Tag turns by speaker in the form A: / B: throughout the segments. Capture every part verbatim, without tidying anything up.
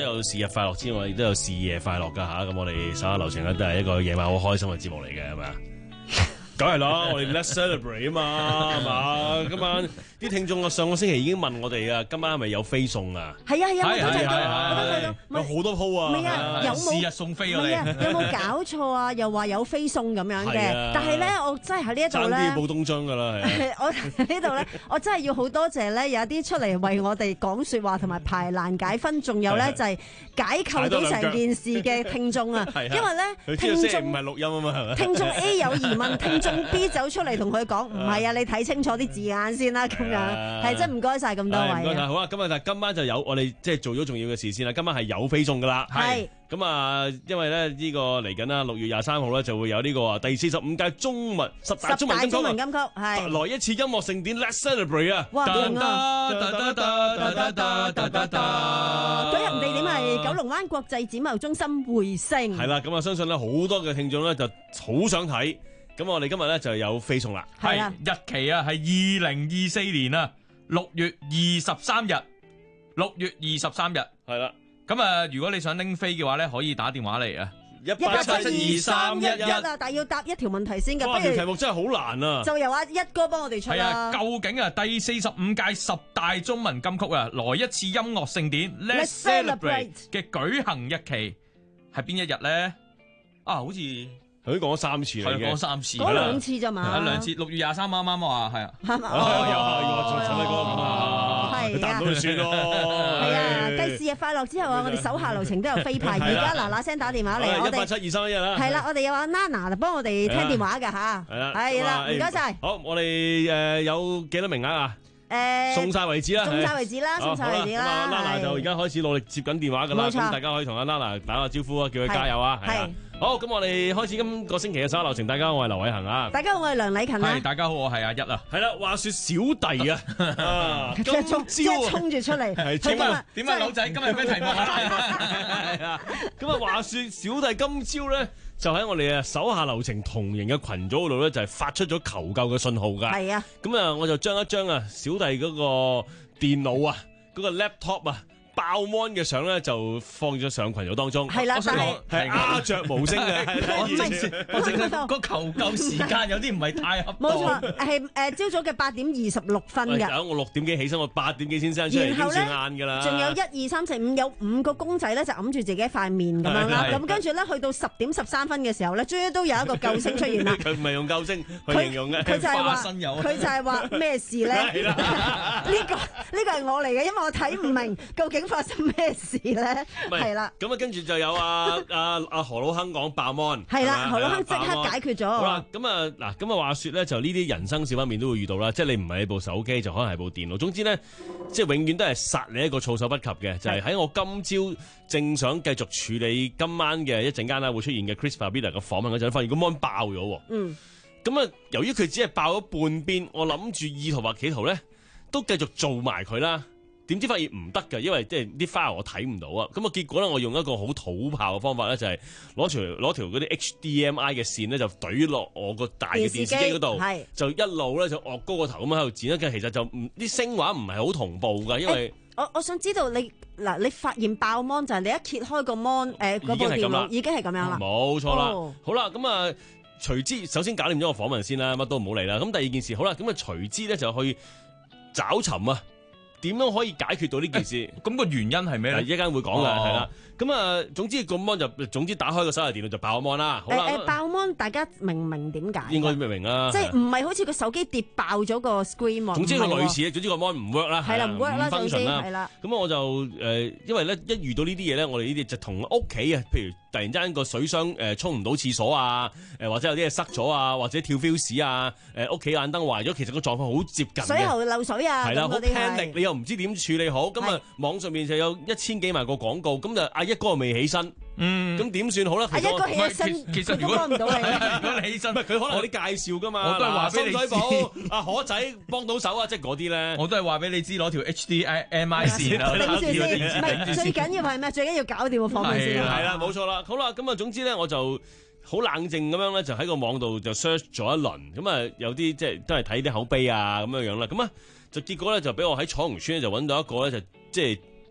A: 有事日快樂之外，亦都有事夜快樂噶吓。咁我哋手下留情咧都係一個夜晚好開心嘅節目嚟嘅，係咪啊？梗係啦，我哋 Let's Celebrate 啊嘛，係嘛？今晚啲聽眾啊，上個星期已經問我哋啊，今晚係咪有飛送啊？
B: 係啊係啊，我都睇到，
A: 係
B: 我都睇到，
A: 有好多鋪啊！
B: 唔係啊，有冇
C: 是日送飛啊？你
B: 唔係啊，有冇搞錯啊？又話有飛送咁樣
A: 係啊
B: 嘅，但係咧，我真係喺呢一度
A: 爭啲
B: 咧。
A: 報東張㗎啦，係啊。
B: 我喺呢度咧，我真係要好多謝咧，有啲出嚟為我哋講説話同埋排難解紛，仲有咧就係解構到成件事嘅聽眾啊！
A: 係啊
B: 因為咧，
A: 佢知
B: 聽
A: 道星期五
B: 眾
A: 係錄音啊嘛，係咪？
B: 聽眾 A 有疑問，聽眾 B 走出嚟同佢講：唔係啊，你睇清楚啲字眼先啦，咁樣係真唔該晒咁多
A: 係唔該晒，
B: 位啊！
A: 好啊！今日但係今晚就有我哋即係做咗重要嘅事先啦。今晚係有飛送㗎啦，
B: 係
A: 咁啊，因為咧呢個嚟緊啦，六月廿三號咧就會有呢個啊第四十五屆中文十大中文金曲啊，
B: 中文金曲係
A: 來一次音樂盛典 Let's Celebrate 啊！
B: 哇勁啊！
C: 噠噠噠噠噠噠噠噠噠
B: 舉行地點係九龍灣國際展貿中心會盛，
A: 係啦，咁啊，相信咧好多嘅聽眾咧就好想睇，咁我哋今日咧就有飛送啦。
B: 係啊
C: 係日期啊，係二零二四年啊六月二十三日，六月二十三日。
A: 係啦，
C: 咁啊，如果你想拎飛嘅話咧，可以打電話嚟啊。
A: 一
B: 一八七二
C: 二
B: 三一一
C: 三一一
B: 啊！但係要答一條問題先㗎，
A: 哇，條題
B: 不如
A: 目真係好難啊！
B: 就由阿一哥幫我哋出
C: 係啊，
B: 啦。
C: 究竟啊第四十五屆十大中文金曲啊，來一次音樂盛典 Let's
B: Let's Celebrate
C: Celebrate 嘅舉行日期係邊一日咧？啊，好似
A: 佢都講咗三次啦，已經
C: 係講三次，
B: 講兩次咋嘛？
C: 係兩次，六月廿三啱啱話係啊。
B: 係嘛？
A: 哦，又係
B: 哦
A: 喎，仲使乜講咁啊？
B: 係
A: 佢答唔到就算咯。
B: 係啊，繼事日快樂之後啊，我哋手下留情都有飛派，而家嗱嗱聲打電話嚟，我哋
A: 一八七二三一啦。
B: 係啦，我哋有阿 Nana 幫我哋聽電話㗎吓，
A: 係啦，
B: 係啦，唔該晒。
A: 好，我哋誒有幾多名額啊？
B: 誒，
A: 送晒為止啦，
B: 送晒為止啦，送晒為止啦。
A: 咁啊，Nana 就而家開始努力接緊電話㗎啦，
B: 冇錯
A: 咁大家可以同阿 Nana 打個招呼啊，叫佢加油啊，係啊。好，咁我哋開始今個星期嘅手下留情，大家我係劉偉恒啊。
B: 大家好，我係梁禮勤啊
C: 係，。大家好，我係阿一啊。
A: 係啦，話說小弟啊，啊今
B: 即係衝即
A: 朝啊
B: 係衝住出嚟，
A: 係
B: 佢今日
C: 點啊，老仔，今日有咩題目啊？
A: 係啊，咁啊，話說小弟今朝咧就喺我哋啊手下留情同營嘅群組嗰度咧，就係發出咗求救嘅信號㗎。
B: 係啊，
A: 咁啊，我就將一張啊小弟嗰個電腦啊，嗰個 laptop 啊爆 mon 嘅相咧，就放咗上群組當中。
B: 係啦，
C: 我想
B: 但係
C: 講
A: 係鴉雀無聲嘅，
C: 我
B: 唔係
C: 我淨係個求救時間有啲唔係太恰當。
B: 冇錯，係誒朝早嘅八點二十六分㗎。
A: 等我六點幾起身，我八點幾先生出嚟，已經
B: 然後咧
A: 算晏㗎啦。
B: 仲有一二三四五，有五個公仔咧就揞住自己塊面咁樣啦。
C: 係係
B: 咁跟住咧去到十點十三分嘅時候咧，終於都有一個救星出現啦。
A: 佢唔係用救星去
B: 佢
A: 形容嘅，
B: 佢就係話，
C: 花生油
B: 佢就係話咩事咧？
A: 係啦
B: 呢個呢個係我嚟嘅，因為我睇唔明究竟發生咩事咧。
A: 唔係
B: 係啦，
A: 咁啊，跟住就有阿阿阿何老亨講爆 mon，
B: 係啦，
A: 係咪
B: 何老亨即
A: 爆 mon
B: 刻解決咗。
A: 好啦，咁啊嗱，咁啊話說咧，就呢啲人生小方面都會遇到啦，即係你唔係你部手機，就可能係部電腦。總之咧，即係永遠都係殺你一個措手不及嘅，就係、是、喺我今朝正想繼續處理今晚嘅一陣間啦會出現嘅 Chris Fabida 嘅訪問嗰陣，發現個 mon 爆咗喎。
B: 嗯，
A: 咁啊，由於佢只係爆咗半邊，我諗住意圖或企圖咧，都繼續做埋佢啦。點知發現唔得㗎，因為即係啲 file 我睇唔到啊！咁啊結果咧，我用一個好土炮嘅方法咧，就係攞條攞條嗰啲 H D M I 嘅線咧，就懟落我個大嘅電視機嗰度，
B: 係
A: 就一路咧就惡高個頭咁喺度剪一嘅。其實就唔啲聲畫唔係好同步㗎，因為
B: 我我想知道你嗱，你發現爆 mon 就係你一揭開個 mon 誒嗰部電腦已經係咁樣啦。
A: 冇錯啦。
B: 哦
A: 好啦，咁啊隨之首先搞掂咗個訪問先啦，乜都唔好理啦。咁第二件事好啦，咁啊隨之咧就去找尋啊。點樣可以解決到呢件事？
C: 咁個原因係咩咧？
A: 一間會講嘅
C: 哦
A: 係啦。咁啊，總之個 mon 就總之打開個手提電腦就爆 mon 啦。好啦，
B: 誒誒爆 mon 大家明唔明點解？
A: 應該明明啦。
B: 即係唔係好似個手機跌爆咗個 screen 喎？
A: 總之佢
B: 唔係喎
A: 類似，總之個 mon 唔 work 啦。
B: 係啦，唔 work 啦，總之係啦。
A: 咁我就誒，因為咧一遇到呢啲嘢咧，我哋呢啲就同屋企啊，譬如突然間個水箱誒沖唔到廁所啊，誒或者有啲嘢塞咗啊，或者跳 fuse 啊，誒屋企眼燈壞咗，其實個狀況好接近嘅。
B: 水喉漏水啊，
A: 係啦，好
B: 咁嗰啲
A: panic，你又唔知點處理好，咁啊網上面就有一千幾萬個廣告，咁就阿一哥未起身，
C: 嗯，
A: 咁點算好咧？
B: 阿一哥起一身，
C: 其實
B: 佢都幫唔到你。
C: 如果你起身，
A: 唔係佢可能有啲介紹噶嘛，
C: 我都係話俾你知
A: 深水埗阿可仔幫到手啊，即係嗰啲咧。
C: 我都係話俾你知，攞條 H D M I 線啊，
B: 頂住先，
C: 電
B: 唔係最緊要係咩？最緊要搞掂個訪問先。
A: 係啦，冇錯啦。好啦，咁啊，總之咧，我就好冷靜咁樣咧，就喺個網度就 search 咗一輪，咁啊有啲即係都係睇啲口碑啊咁樣樣啦，咁啊就結果咧就俾我喺彩虹村咧就揾到一個咧就即係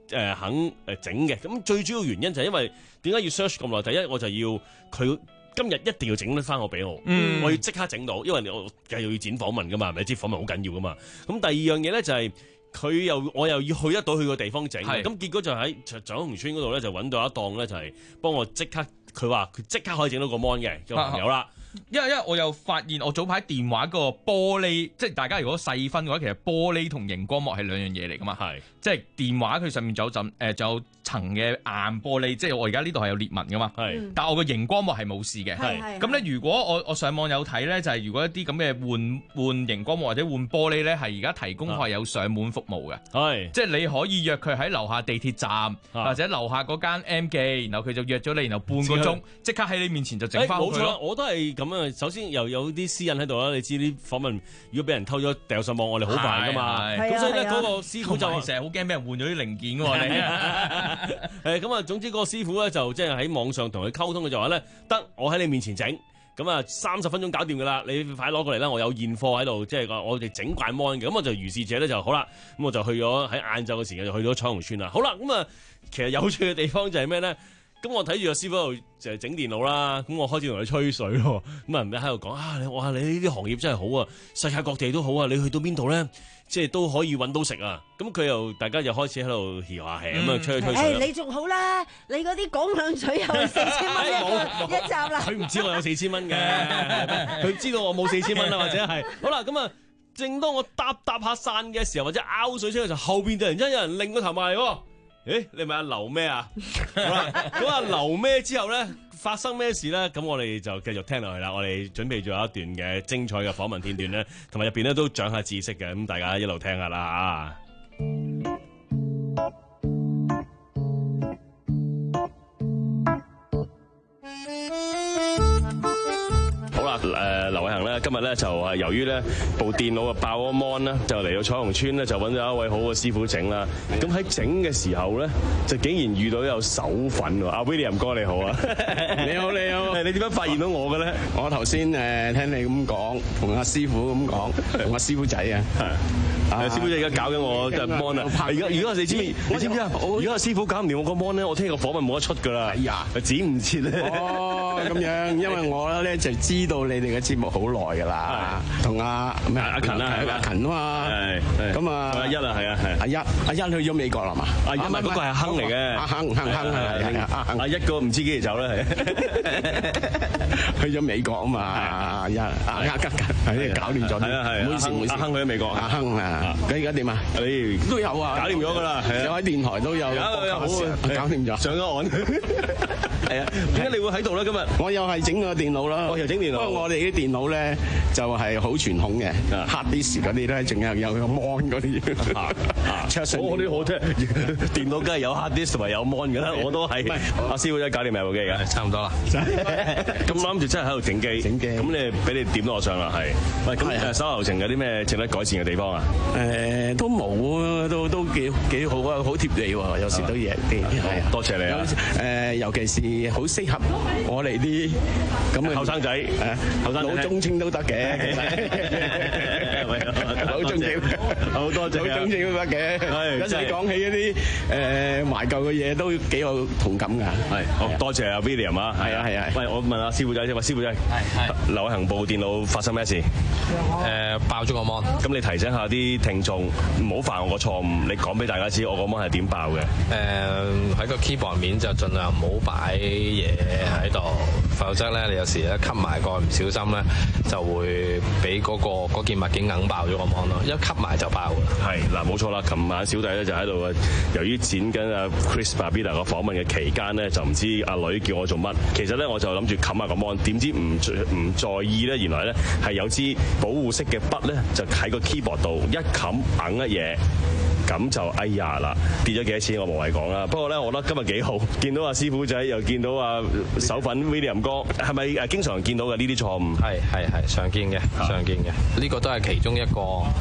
A: 誒肯誒整嘅。咁最主要原因就係因為點解要 search 咁耐？第一我就要佢今日一定要整得翻我俾我，
C: 嗯、
A: 我要即刻整到，因為我又要剪訪問噶嘛，咪知訪問好緊要噶嘛。咁第二樣嘢咧就係、是。佢又我又要去得到佢個地方整，咁結果就喺獎紅村嗰度咧就揾到一檔咧就係幫我即刻，佢話佢即刻可以整到個 mon 嘅個朋友啦。
C: 因為因為我又發現我早排電話個玻璃，即係大家如果細分嘅話，其實玻璃同熒光幕係兩樣嘢嚟噶嘛。係即係電話佢上面就有陣誒就有層嘅硬玻璃，即係我而家呢度係有裂紋噶嘛。係，但係我個熒光幕係冇事嘅。係咁咧，如果我我上網有睇咧，就係、是、如果一啲咁嘅換換熒光幕或者換玻璃咧，係而家提供係有上門服務嘅。係，即係你可以約佢喺樓下地鐵站或者樓下嗰間 M 記，然後佢就約咗你，然後半個鐘即刻喺你面前就整翻好佢咯。
A: 我都係咁樣。首先又有啲私隱喺度啦，你知啲訪問如果俾人偷咗掉上網，我哋好煩噶嘛。咁所以咧嗰個師傅就
C: 成日好驚俾人換咗啲零件喎。你
A: 誒咁啊，總之嗰個師傅咧就即係喺網上同佢溝通嘅就話咧，得我喺你面前整，咁啊三十分鐘搞掂噶啦，你快攞過嚟啦，我有現貨喺度，即係我哋整慣 mon 嘅。咁我就如是者咧就好啦，咁我就去咗喺晏晝嘅時間就去咗彩虹村啦。好啦，咁啊其實有趣嘅地方就係咩咧？咁我睇住個師傅喺度就係整電腦啦，咁我開始同佢吹水咯，咁啊唔知喺度講啊，我話你呢啲行業真係好啊，世界各地都好啊，你去到邊度咧，即係都可以揾到食啊，咁佢又大家又開始喺度嘻下氣咁啊吹吹水。
B: 誒你仲好啦，你嗰啲講兩嘴又四千蚊一一集啦。
A: 佢唔知我有四千蚊嘅，佢知道我冇四千蚊啦，或者係好啦，咁啊，正當我搭搭下傘嘅時候，或者拗水出嘅時候，後邊突然間有人擰個頭埋嚟喎。誒，你咪阿劉咩啊？好啦，咁阿劉咩之後咧，發生咩事咧？咁我哋就繼續聽落去啦。我哋準備咗一段嘅精彩嘅訪問片段咧，同埋入邊咧都長下知識嘅，咁大家一路聽下啦嚇。誒劉偉恒咧，今日咧就係由於咧部電腦啊爆咗 mon 啦，就嚟到彩虹村咧就揾咗一位好嘅師傅整啦。咁喺整嘅時候咧，就竟然遇到有手粉喎。阿 William 哥你好啊，
D: 你好你好，
A: 你點樣發現到我嘅咧？
D: 我頭先誒聽你咁講，同阿師傅咁講，同阿師傅仔啊，
A: 係師傅仔而家搞緊我隻 mon 啊！而家而家你知唔知？你知唔知啊？而家師傅搞唔掂我個 mon 咧，我聽個訪問冇得出㗎啦。哎呀，剪唔切咧。
D: 哦，咁樣，因為我咧就知道你哋嘅節目好耐㗎啦，同阿咩阿勤啦，阿勤啊嘛，咁啊
A: 阿一啊，係啊係。
D: 阿一阿一去咗美國啦嘛？
A: 阿一唔係嗰個係亨嚟嘅，
D: 阿亨亨亨係啊，
A: 阿一個唔知幾時走啦係。
D: 去咗美國啊嘛，阿一阿一吉係搞掂咗啲，
A: 係啊係。
D: 唔好意思唔好意思，
A: 阿亨去咗美國，
D: 阿亨啊，佢而家點啊？
A: 你
D: 都有啊，
A: 搞掂咗㗎啦，
D: 有喺電台都有，搞掂咗，
A: 上咗岸。係啊，點解你會喺度咧？今日
D: 我又係整個電腦啦，
A: 我又整電腦。
D: 不過我哋啲電腦咧就係好傳統嘅 hard disk 嗰啲咧，仲有有個 mon 嗰啲。
A: 我啲好聽，電腦梗係有 hard disk 同埋有 mon 㗎啦，我都係。阿師傅仔搞掂未部機㗎？
C: 差唔多啦。
A: 咁我諗住真係喺度整機，
D: 整機。
A: 咁你俾你點到我上啦，係。喂，咁手流程有啲咩值得改善嘅地方啊？
D: 誒，都冇啊，都都幾幾好啊，好貼地喎，有時都嘢啲。係，
A: 多謝你啊。
D: 誒，尤其是好適合我哋啲咁嘅
A: 後生仔，誒，後生
D: 老中青都得嘅，其實老中青
A: 好多謝，
D: 老中青都得嘅。係，有時你講起一啲誒懷舊嘅嘢，都幾有同感㗎。
A: 係，好多謝阿 William 啊。
D: 係啊係啊。
A: 喂，我問阿師傅仔先，喂，師傅仔，係係，劉偉恒部電腦發生咩事？
E: 誒，爆咗個 mon。咁
A: 你提醒下啲聽眾，唔好犯我個錯誤，你講俾大家知，我個 mon係點爆嘅？
E: 誒，喺個 keyboard 面就盡量唔好擺嘢喺度，否則咧你有時咧吸埋個唔小心咧，就會俾嗰個嗰件物件硬爆咗個 mon 咯，一吸埋就爆㗎啦。
A: 係嗱，冇錯啦，琴晚小弟咧就喺度，由於剪緊阿 Chris Babida 個訪問嘅期間咧，就唔知阿女叫我做乜，其實咧我就諗住冚下個 mon，點知唔唔在意咧，原來咧係有支保護色嘅筆咧，就喺個 keyboard 度一冚硬一嘢。咁就哎呀啦，跌咗幾多錢我無謂講啦。不過咧，我覺得今日幾好，見到阿師傅仔，又見到阿手粉 William 哥，係咪誒經常見到嘅呢啲錯誤？
E: 係係係常見嘅，常見嘅。呢個都係其中一個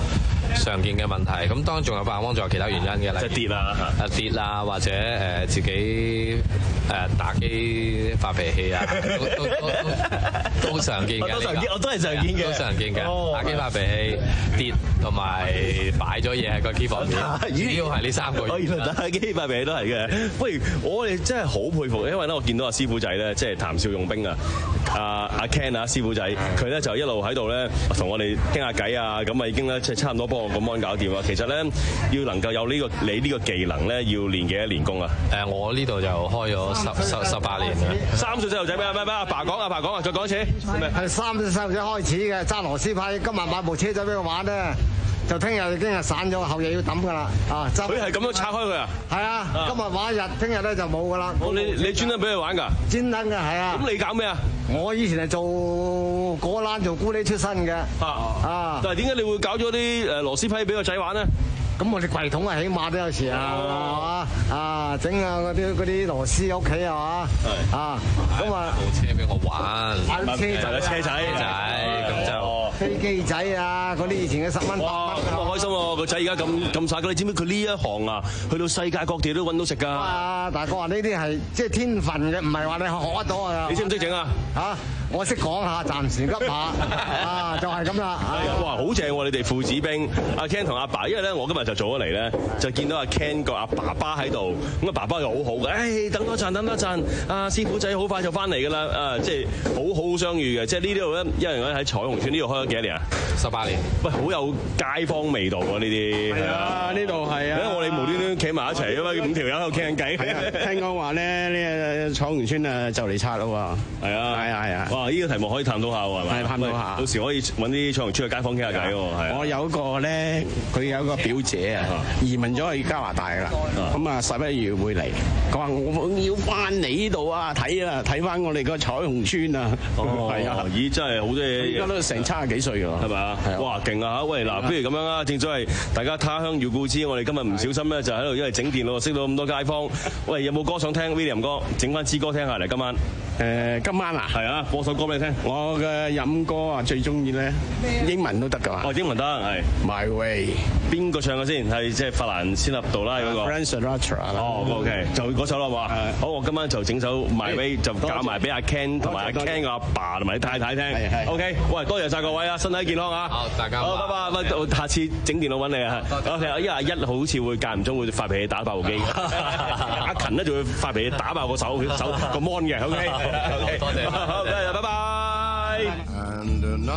E: 常見嘅問題。咁當然仲有發光，仲有其他原因嘅，
A: 即係跌啦，
E: 啊跌啊，或者誒自己誒打機發脾氣啊，都都都都都常見嘅。
A: 都常見，我都係常見嘅，
E: 都常見嘅。打機發脾氣、跌同埋擺咗嘢喺個 keyboard 面，主要係呢三個。
A: 我原來打機發脾氣都係嘅。不如我哋真係好佩服，因為咧我見到阿師傅仔咧，即係談笑用兵啊，阿阿 Ken 啊師傅仔，佢咧就一路喺度咧同我哋傾下偈啊，咁啊已經咧即係差唔多幫我個 mon搞掂啦。其實咧要能夠有呢個你呢個技能咧，要練幾多年功啊？
E: 誒，我呢度就開咗十十十八年嘅。
A: 三歲細路仔咩咩咩？阿爸講阿爸講啊，再講一次。
F: 係三歲細路仔開始嘅，揸螺絲批。今日買部車仔俾佢玩咧，就聽日已經係散咗，後日要抌噶啦。啊，
A: 佢係咁樣拆開佢啊？
F: 係啊，今日玩一日，聽日咧就冇噶啦。
A: 你你專登俾佢玩㗎？
F: 專登嘅係啊。
A: 咁你搞咩啊？
F: 我以前係做果欄做咕喱出身嘅。啊啊！
A: 但係點解你會搞咗啲誒螺絲批俾個仔玩咧？
F: 咁我哋櫃桶啊，起碼都有時啊，係嘛啊，整下嗰啲嗰啲螺絲喺屋企係嘛，啊，咁啊
E: 部車俾我玩，
F: 玩車仔
A: 車仔
E: 仔咁就
F: 飛機仔啊，嗰啲以前嘅十蚊八蚊啊，
A: 咁啊開心喎！個仔而家咁咁曬，你知唔知佢呢一行啊，去到世界各地都揾到食㗎。
F: 啊，大哥話呢啲係即係天分嘅，唔係話你學得到啊。
A: 你識唔識整啊？
F: 嚇！我識講下，暫時急下啊，就係咁啦。
A: 哇，好正喎！你哋父子兵，阿 Ken 同阿爸，因為咧，我今日就早咗嚟咧，就見到阿 Ken 個阿爸爸喺度，咁啊爸爸又好好嘅，誒、哎、等多陣，等多陣，阿師傅仔好快就翻嚟㗎啦，啊即係好好相遇嘅，即係呢度咧，因為我喺彩虹村呢度開咗幾多年啊？
E: 十八年。
A: 喂，好有街坊味道喎呢啲。
D: 係啊，呢度係啊。
A: 因為我哋無端端企埋一齊，因為五條友喺度傾緊偈。
D: 係啊，聽講話咧，呢個彩虹村啊就嚟拆啦喎。係啊，係啊，係啊。
A: 哇！呢個題目可以探討下喎，係咪？
D: 係探討下。
A: 到時可以揾啲彩虹村嘅街坊傾下偈喎，係。
D: 我有個咧，佢有個表姐啊，移民咗去加拿大啦。咁啊十一月會嚟，佢話我要翻嚟呢度啊，睇啊，睇翻我哋個彩虹村啊。
A: 哦，
D: 係啊，
A: 咦，真係好多嘢。
D: 而家都成七十幾歲㗎，
A: 係咪啊？哇，勁啊！喂，嗱，不如咁樣啦，正所謂大家他鄉遇故知，我哋今日唔小心咧就喺度因為整電腦識到咁多街坊。喂，有冇歌想聽 William 哥？整翻支歌聽下嚟今晚。
D: 誒，今晚啊，
A: 係啊，播首歌俾你聽。
D: 我嘅飲歌啊，最中意咧英文都得㗎嘛。
A: 哦，英文得係。
D: My Way。
A: 邊個唱嘅先？係即係法蘭先納杜拉嗰個。
D: Frank Sinatra 啦。
A: 哦 ，OK，就嗰首啦嘛。好，我今晚就整首 My Way，就搞埋俾阿 Ken 同埋阿 Ken 嘅阿爸同埋啲太太聽。
D: 係係。
A: OK，喂，多謝曬各位啊，身體健康啊。
E: 好，大家好。
A: 好，拜拜。喂，下次整電腦揾你啊。OK，因為阿一好似會間唔中會發脾氣打爆部機。阿勤咧就會發脾氣打爆個手手個 mon 嘅。OK，
E: 多謝。
A: 好，拜拜。
G: And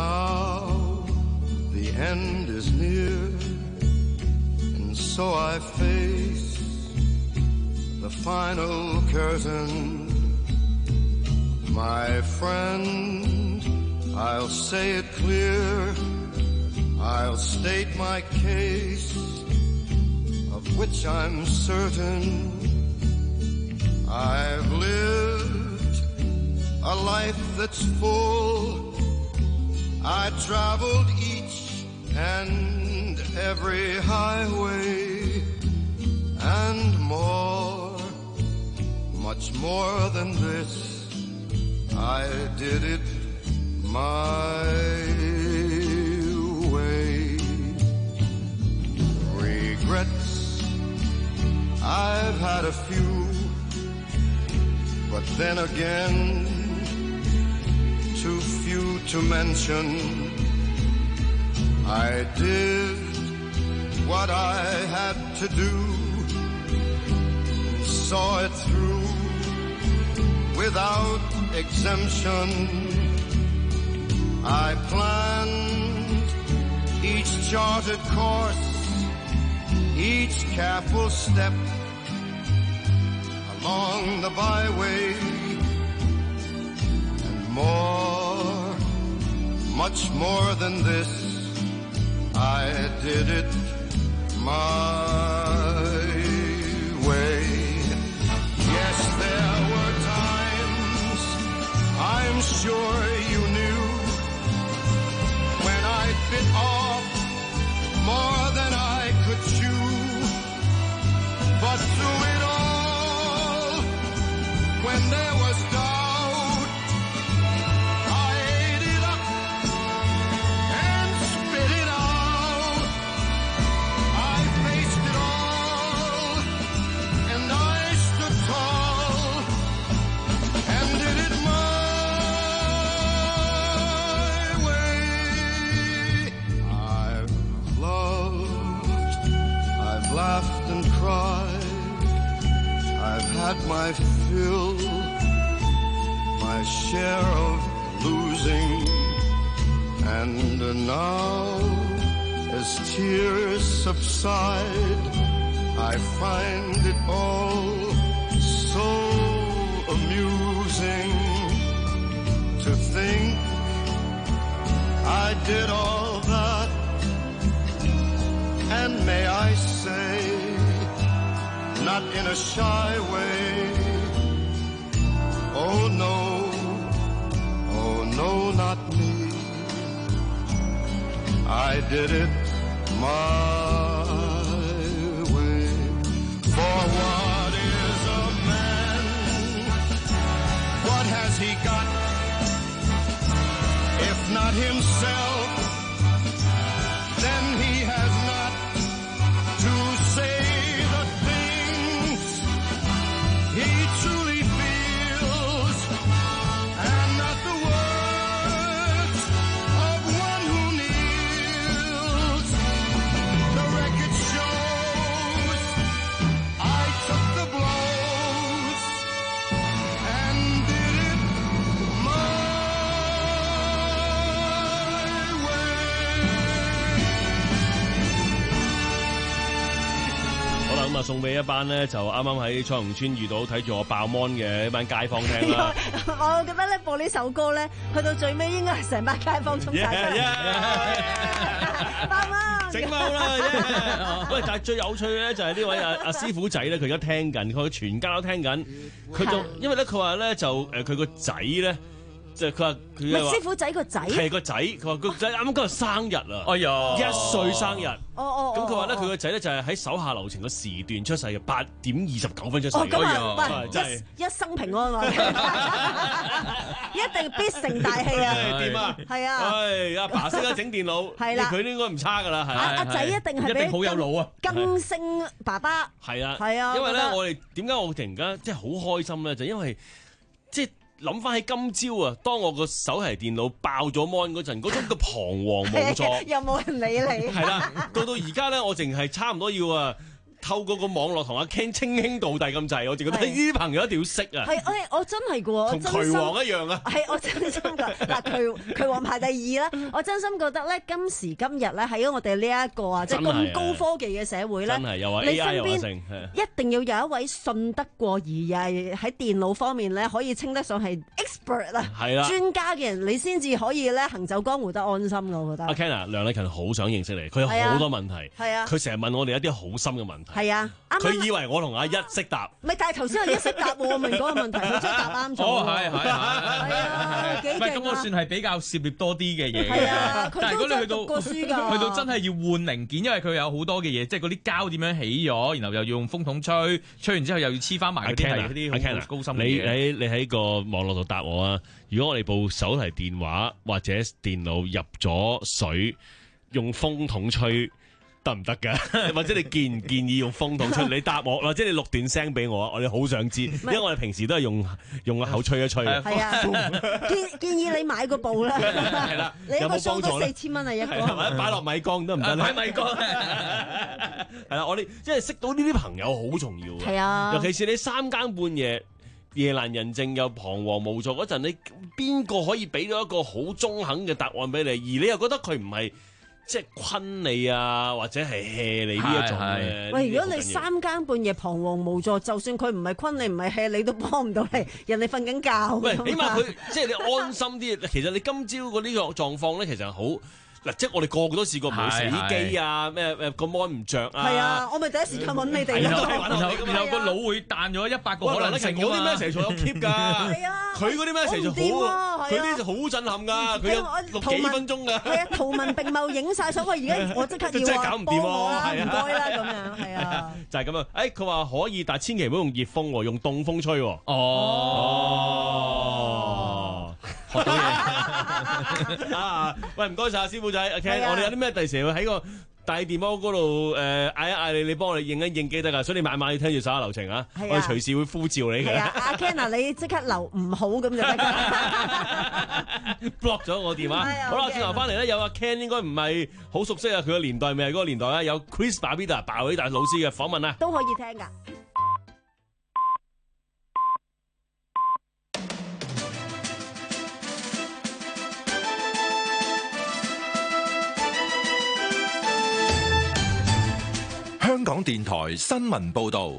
G: now the end is near, and so I face the final curtain. My friend, I'll say it clear, I'll state my case, of which I'm certain. I've lived a life that's full. I traveled each and every highway and more, much more than this. I did it my way. Regrets, I've had a few, but then again, too few to mention. I did what I had to do, saw it through without exemption. I planned each charted course, each careful step along the byway, and more, much more than this, I did it my way. Yes, there were times, I'm sure you knew, when I bit off more than I could chew, but through it all, when there was doubt, I ate it up and spit it out. laughed and cried. I've had my fill, my share of losing, and now as tears subside, I find it all so amusing to think I did all that, and may I say, not in a shy way, oh no, oh no, not me, I did it my way. For what is a man? What has he got? If not himself, then he has not to say the things he truly feels, and not the words of one who kneels. The record shows I took the blows and did it my
A: 好啦，咁啊送俾一班咧就啱啱喺彩虹村遇到睇住我爆 mon 嘅一班街坊聽啦。
B: 我覺得咧播呢首歌咧，去到最尾應該係成班街坊衝晒出嚟，爆啊！
A: 整貓啦！ yeah 喂，但係最有趣嘅咧就係呢位阿阿師傅仔咧，佢而家聽緊，佢全家都聽緊。佢就因為咧，佢話咧就誒佢個仔咧，即係佢話佢
B: 唔係師傅仔個仔，
A: 係個仔。佢話個仔啱啱今日生日啊！
C: 哎呀，
A: 一歲生日。
B: 哦哦，
A: 咁佢話咧，佢個仔咧就係喺手下留情嘅時段出世嘅，八點二十九分出世。
B: 哦，咁啊，
A: 喂，
B: 喂，一一生平安啊！一定必成大器啊！
A: 點啊？
B: 係啊！
A: 唉，阿爸識得整電腦，
B: 係啦，
A: 佢應該唔差㗎啦，係。
B: 阿阿仔一定係
C: 一定好有腦啊！
B: 更星爸爸
A: 係啊，
B: 係啊，
A: 因為咧，我哋點解我突然間即係好開心咧？就因為即係。諗翻起今朝啊，當我個手提電腦爆咗 mon 嗰陣，嗰種嘅彷徨無助，
B: 又冇人理你。
A: 係啦，到到而家咧，我淨係差唔多要啊。透過個網絡同阿 Ken 稱兄道弟咁滯，我就覺得呢啲朋友一定要識啊！
B: 係我我真係嘅喎，
A: 同渠王一樣啊！
B: 係我真心覺嗱，渠渠王排第二啦。我真心覺得咧，今時今日咧喺我哋呢一個啊，即係咁高科技嘅社會咧，
A: 真係又話
B: 你
A: A I
B: 身邊
A: 又話成，
B: 一定要有一位信得過而又係喺電腦方面咧可以稱得上係 expert 啊，
A: 係啦，專
B: 家嘅人，你先至可以咧行走江湖得安心嘅。我覺得。阿
A: Ken 啊，梁禮勤好想認識你，佢有好多問題，
B: 係啊，
A: 佢成日問我哋一啲好深嘅問題，
B: 係啊。
A: 佢以為我同阿一識答，
B: 唔係，但係頭先我一識答喎，我問嗰個問題，佢真係答啱咗。
C: 哦，係係係
B: 啊，幾勁啊！
C: 唔係咁，我算係比較涉獵多啲嘅嘢。
B: 係啊，
C: 但係如果你去到
B: 讀過書㗎，
C: 去到真係要換零件，因為佢有好多嘅嘢，即係嗰啲膠點樣起咗，然後又要用風筒吹，吹完之後又要黐翻埋嗰啲係嗰啲好高深嘅嘢。
A: 你喺你喺個網絡度答我啊！如果我哋部手提電話或者電腦入咗水，用風筒吹，得唔得噶？或者你建唔建議用風筒吹？你答我，或者你錄段聲俾我啊！我哋好想知，因為我哋平時都係用用個口吹一吹嘅。
B: 係啊，建建議你買個部啦。
A: 係啦，
B: 你一個裝咗四千蚊啊一個。
A: 係咪擺落米缸得唔得咧？
C: 擺米缸
A: 係啦，我哋即係識到呢啲朋友好重要嘅。
B: 係啊，
A: 尤其是你三更半夜。夜闌人靜又彷徨無助嗰陣，你邊個可以俾到一個好中肯嘅答案俾你？而你又覺得佢唔係即係昆你啊，或者係 hea 你呢一種咧？
B: 喂，如果你三更半夜彷徨無助，就算佢唔係昆你，唔係 hea 你，都幫唔到你。人哋瞓緊覺。
A: 喂，起碼佢即係你安心啲。其實你今朝嗰呢個狀況咧，其實好。嗱，即係我哋個個都試過冇死機啊，咩誒個 mon 唔着啊。
B: 係啊，我咪第一時間揾你哋。
C: 然後然後個腦會彈咗一百個可能性㗎嘛。
A: 嗰啲 message 仲有 keep 㗎。係啊。佢嗰啲 message 好，佢啲就好震撼㗎。佢有錄幾分鐘㗎。
B: 係啊，圖文並茂影晒所謂，而家我即刻要啊，幫我啦，唔該啦咁樣，係啊。
A: 就係咁樣。誒，佢話可以，但係千祈唔好用熱風喎，用凍風吹喎。
C: 哦。
A: 學到嘢啊！喂，唔該晒師傅仔，OK，我哋有啲咩第時會喺個但係電話嗰度誒嗌一嗌你，你幫我哋應一應機得㗎，所以你晚晚要聽住手下留情啊！我哋隨時會呼召你嘅。
B: 係啊，阿 Ken 啊，你即刻留唔好咁就得㗎
A: ，block 咗我電話。好啦，轉頭翻嚟咧，有阿 Ken 應該唔係好熟悉啊，佢個年代未係嗰個年代啊，有 Chris Babida 鮑起達老師嘅訪問啊，
B: 都可以聽㗎。
H: 香港電台新聞報導，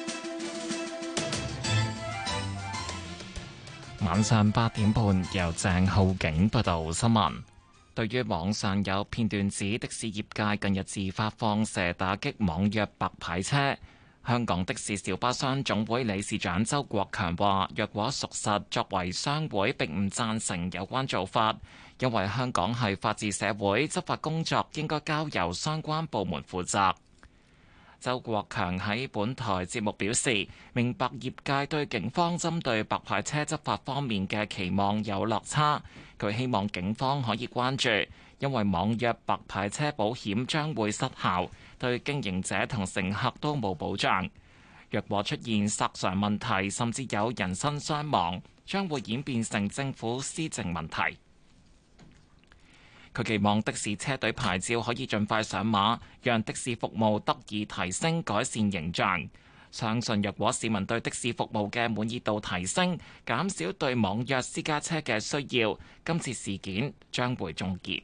I: 晚上八點半由鄭浩景報道新聞。對於網上有片段指的士業界近日自發放蛇打擊網約白牌車，香港的士小巴商總會理事長周國強話：若果屬實，作為商會並唔贊成有關做法，因為香港係法治社會，執法工作應該交由相關部門負責。周國強喺本台節目表示，明白業界對警方針對白牌車執法方面嘅期望有落差，佢希望警方可以關注，因為網約白牌車保險將會失效，對經營者同乘客都冇保障。若果出現索償問題，甚至有人身傷亡，將會演變成政府施政問題。佢期望的士車隊牌照可以盡快上馬，讓的士服務得以提升，改善形象。相信若果市民對的士服務嘅滿意度提升，減少對網約私家車嘅需要，今次事件將會終結。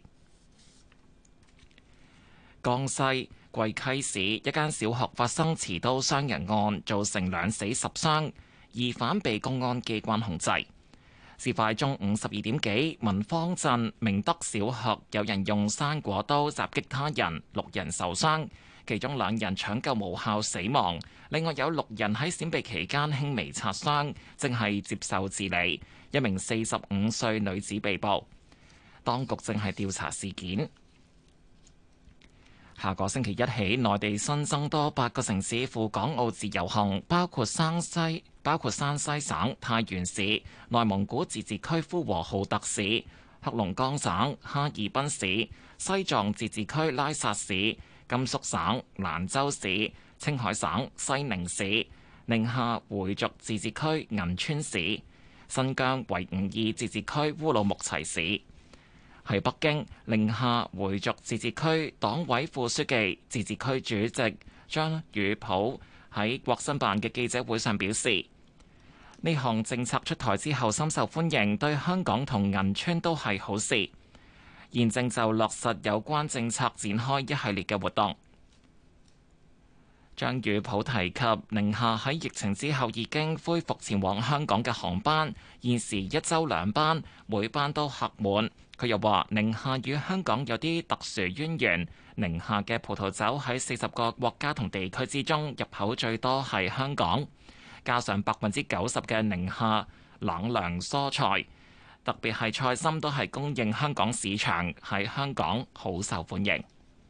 I: 江西貴溪市一間小學發生持刀傷人案，造成兩死十傷，疑犯被公安機關控制。事發中午十二點幾，文芳鎮明德小學有人用生果刀襲擊他人，六人受傷，其中兩人搶救無效死亡，另外有六人喺閃避期間輕微擦傷，正係接受治理。一名四十五歲女子被捕，當局正係調查事件。下個星期一起，內地新增多八個城市赴港澳自由行，包括山西。包括山西省太原市、內蒙古自治區呼和浩特市、黑龍江省哈爾濱市、西藏自治區拉薩市、甘肅省蘭州市、青海省西寧市、寧夏回族自治區銀川市、新疆維吾爾自治區烏魯木齊市。喺北京，寧夏回族自治區黨委副書記、自治區主席張宇普喺國新辦嘅記者會上表示，呢項政策出台之後深受歡迎，對香港同銀川都係好事。現正就落實有關政策展開一系列嘅活動。張宇普提及，寧夏喺疫情之後已經恢復前往香港嘅航班，現時一週兩班，每班都客滿。佢又話，寧夏與香港有啲特殊淵源，寧夏嘅葡萄酒喺四十個國家同地區之中入口最多係香港。加上百分之九十嘅寧夏冷涼蔬菜，特別係菜心都係供應香港市場，喺香港好受歡迎。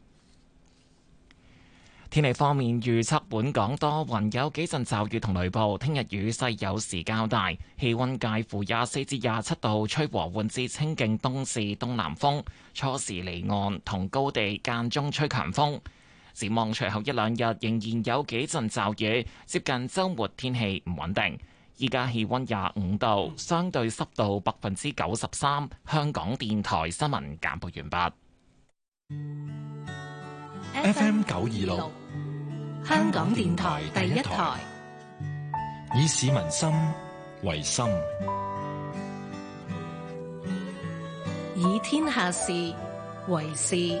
I: 天氣方面預測，本港多雲，有幾陣驟雨同雷暴。聽日雨勢有時較大，氣溫介乎廿四至廿七度，吹和緩至清勁東至東南風，初時離岸同高地間中吹強風。展望隨後一兩日仍然有幾陣驟雨，接近週末天氣唔穩定。依家氣溫廿五度，相對濕度百分之九十三。香港電台新聞簡報完畢。
H: F M 九二六，
J: 香港電台第一台，
H: 以市民心為心，
J: 以天下事為事。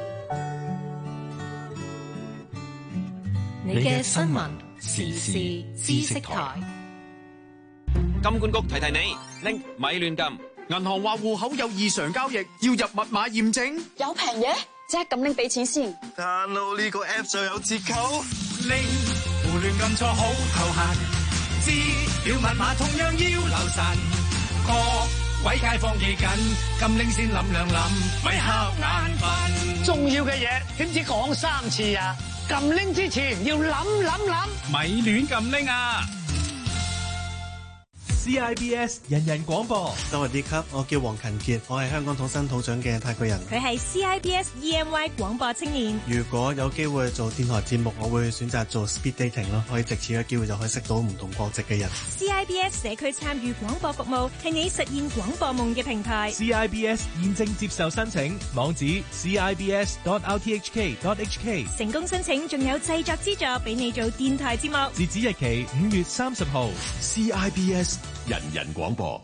J: 你嘅新聞時事知識台，
K: 金管局提提你，拎咪亂撳。
L: 銀行話戶口有異常交易，要入密碼驗證。
M: 有平嘢，即刻撳拎俾錢先。
L: download呢個 app 就有折扣。
N: 拎胡亂撳錯好頭痕，資料密碼同樣要留神。各位街坊記緊，撳拎先諗兩諗，咪瞌眼瞓。
O: 重要嘅嘢點止講三次啊！撳拎之前要諗諗諗，
N: 咪亂撳拎啊！
P: C I B S 人人廣播。
Q: สวัสดีครับ我叫黃勤傑，我係香港土生土長嘅泰國人。
R: 佢係 C I B S E M Y 廣播青年。
Q: 如果有機會做電台節目，我會選擇做 speed dating 咯，可以藉此嘅機會就可以識到唔同國籍嘅人。
R: C I B S 社區參與廣播服務係你實現廣播夢嘅平台。
P: C I B S 現正接受申請，網址 c i b s dot r t h k dot h k。
R: 成功申請仲有製作資助俾你做電台節目。
P: 截止日期五月三十號。
S: C I B S 人人廣播。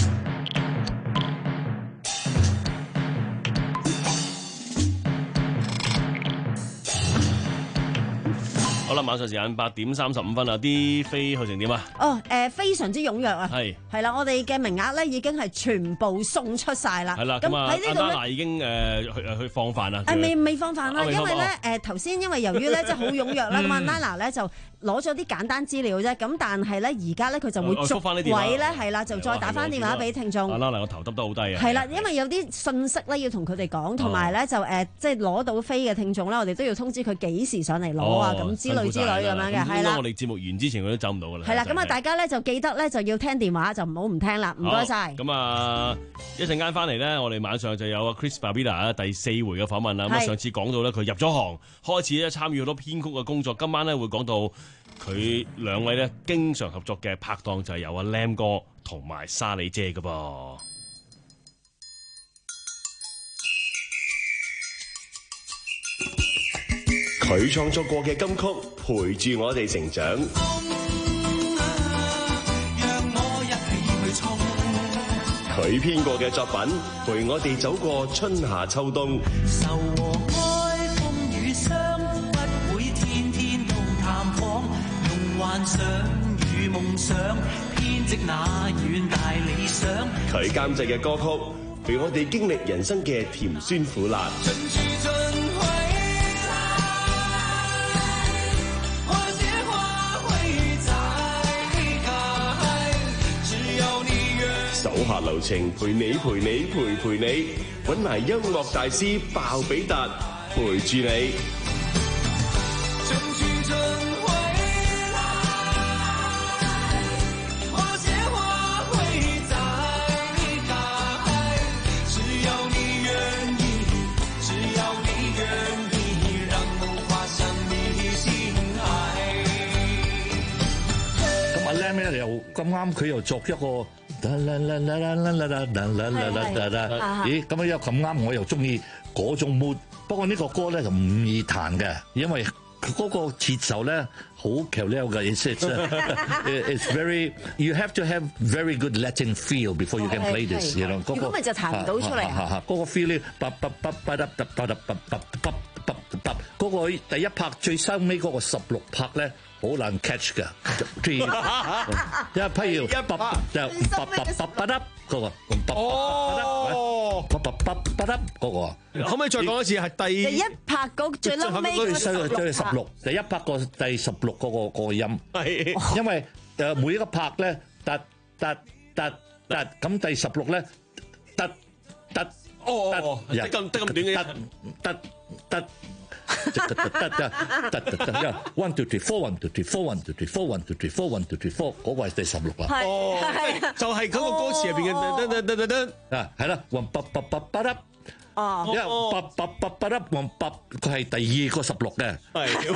A: 好啦，晚上時間八點三十五分啦，啲飛去成點啊？
B: 哦，誒、呃，非常之踴躍啊！
A: 係
B: 係啦，我哋嘅名額咧已經係全部送出晒啦。
A: 係啦，咁啊，阿娜娜已經誒、呃、去去放飯啦。
B: 誒未未放飯啦，
A: 啊、
B: 因為咧誒頭先因為由於咧即係好踴躍啦，咁啊娜娜咧就攞咗啲簡單資料啫，咁但係咧而家咧佢就會逐位咧係啦，就再打翻電話俾聽眾。
A: 阿娜娜個頭耷得好低啊！
B: 係啦，因為有啲信息咧要同佢哋講，同埋咧就誒即係攞到飛嘅聽眾咧，我哋都要通知佢幾時上嚟攞啊，咁、哦、之類之類咁樣嘅。係啦，
A: 我哋節目完之前佢都走唔到噶啦。
B: 係啦，咁啊，大家咧就記得咧就要聽電話，就唔好唔聽啦。唔該晒。
A: 咁啊，一陣間翻嚟咧，我哋晚上就有阿 Chris Babida 第四回嘅訪問啦。咁啊，上次講到咧，佢入咗行，開始咧參與好多編曲嘅工作。今晚咧會講到佢兩位咧經常合作嘅拍檔就係有阿 Lam 哥同埋沙莉姐噶噃。
T: 佢創作過嘅金曲陪住我哋成長，佢編過嘅作品陪我哋走過春夏秋冬。
N: 愁和哀風雨傷，不會天天到探訪，用幻想與夢想編織那遠大理想。
T: 佢監製嘅歌曲陪我哋經歷人生嘅甜酸苦辣。手下留情，陪你陪你陪陪你，搵埋音樂大師鮑比達陪住你。
U: 咁阿 Lam 咧又咁啱，佢又作一個。啦啦啦啦啦啦啦啦啦啦啦！咦，咁啊又咁啱，我又中意嗰種 mood。不過呢個歌咧就唔易彈嘅，因為嗰個節奏咧好巧妙嘅。It's it's very you have to have very good Latin feel before you can play this。如
B: 果咪就彈唔到出嚟。
U: 嗰個 feel 咧，嗰個第一拍最收尾嗰個十六拍咧。好難 catch 㗎，一譬如一百就八八八八粒嗰個，哦，八八八八粒嗰個，
A: 可唔可以再講一次？係第
B: 第一拍嗰最撚尾嗰
U: 最十六，第一拍個第十六嗰個個音，係因為誒每一個拍咧，突突突突咁第十六咧，突突
A: 哦，得咁得咁短嘅，
U: 突突突。one two three four one two three four one two three four one two three four one two three four 嗰個係第十六啦。
A: 哦，就係嗰個歌詞入邊嘅噔噔噔噔噔
U: 啊，係啦，one 八八八八粒。哦，因為八八八八粒 one 八，佢係第二個十六嘅。係，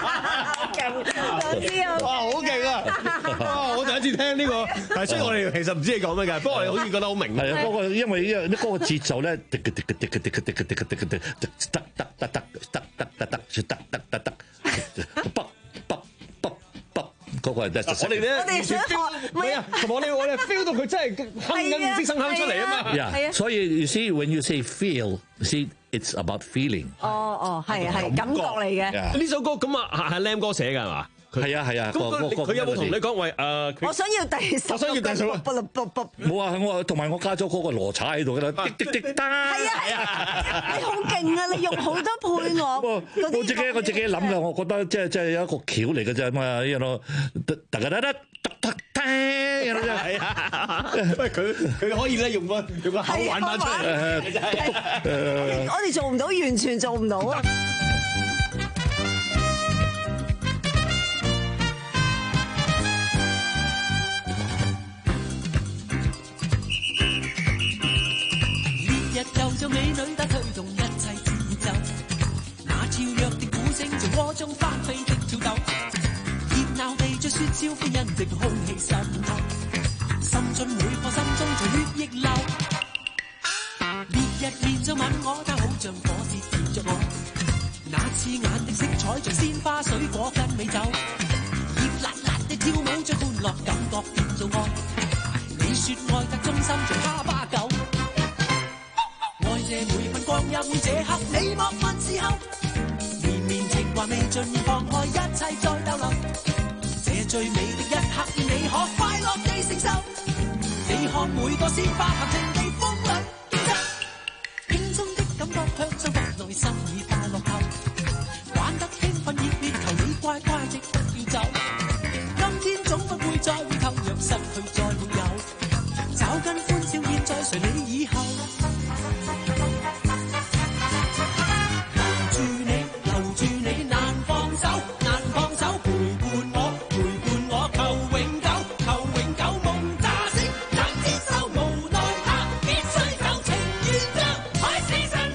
B: 勁，
A: 哇，好勁啊！哇，我第一次聽呢個，係，所以我哋其實唔知你講咩㗎，不過我哋好似覺得好明。
U: 係啊，不過因為因為嗰個節奏咧，滴滴滴滴滴滴滴滴滴滴滴滴得得得得得得得得得得得北北北北嗰個係得。
A: 我哋咧，我哋想學，唔係啊，同埋我哋我哋 feel 到佢真係哼緊唔知聲哼出嚟啊嘛。
U: 係啊，所以 you see when you say feel, see it's about feeling。
B: 哦哦，係係感覺嚟嘅。
A: 呢首歌咁啊係 Lam 哥寫㗎係嘛？
U: 係啊係啊，
A: 咁佢有冇同你講喂誒？
B: 我想要第十，
A: 我想要第十六，
U: 冇啊！我同埋我加咗嗰個羅查喺度㗎啦，滴滴滴答。
B: 係啊係啊，你好勁啊！你用好多配樂。
U: 我自己我自己諗嘅，我覺得即係即係有一個橋嚟嘅啫嘛，呢個得得得得得得，係啊！
A: 喂，佢佢可以咧用個用個口玩翻出嚟。
B: 我哋做唔到，完全做唔到啊！
N: 小豆，熱鬧地着雪招呼人藉空氣滲透，滲進每個心中隨血液流。烈日面上吻我，它好像火舌纏着我，那刺眼的色彩像鮮花水果跟美酒，熱辣辣的跳舞將歡樂感覺變做愛。你說愛得忠心像哈巴狗，愛這每分光陰，這刻你莫問時候，綿綿情話未盡，放開一切再逗留。這最美的一刻，你可快樂地承受。你看每個鮮花含情地風裏競爭，鏡中的感覺向上發內心已快樂透，玩得興奮熱烈，求你乖乖即不要走。今天總不會再回頭，若失去再沒有，找緊歡笑現在誰你以後。留住你，留住你，難放手，難放手，陪伴我，陪伴我，求永久，求永久，夢乍醒，怎接受無奈他，必須就情願將海市蜃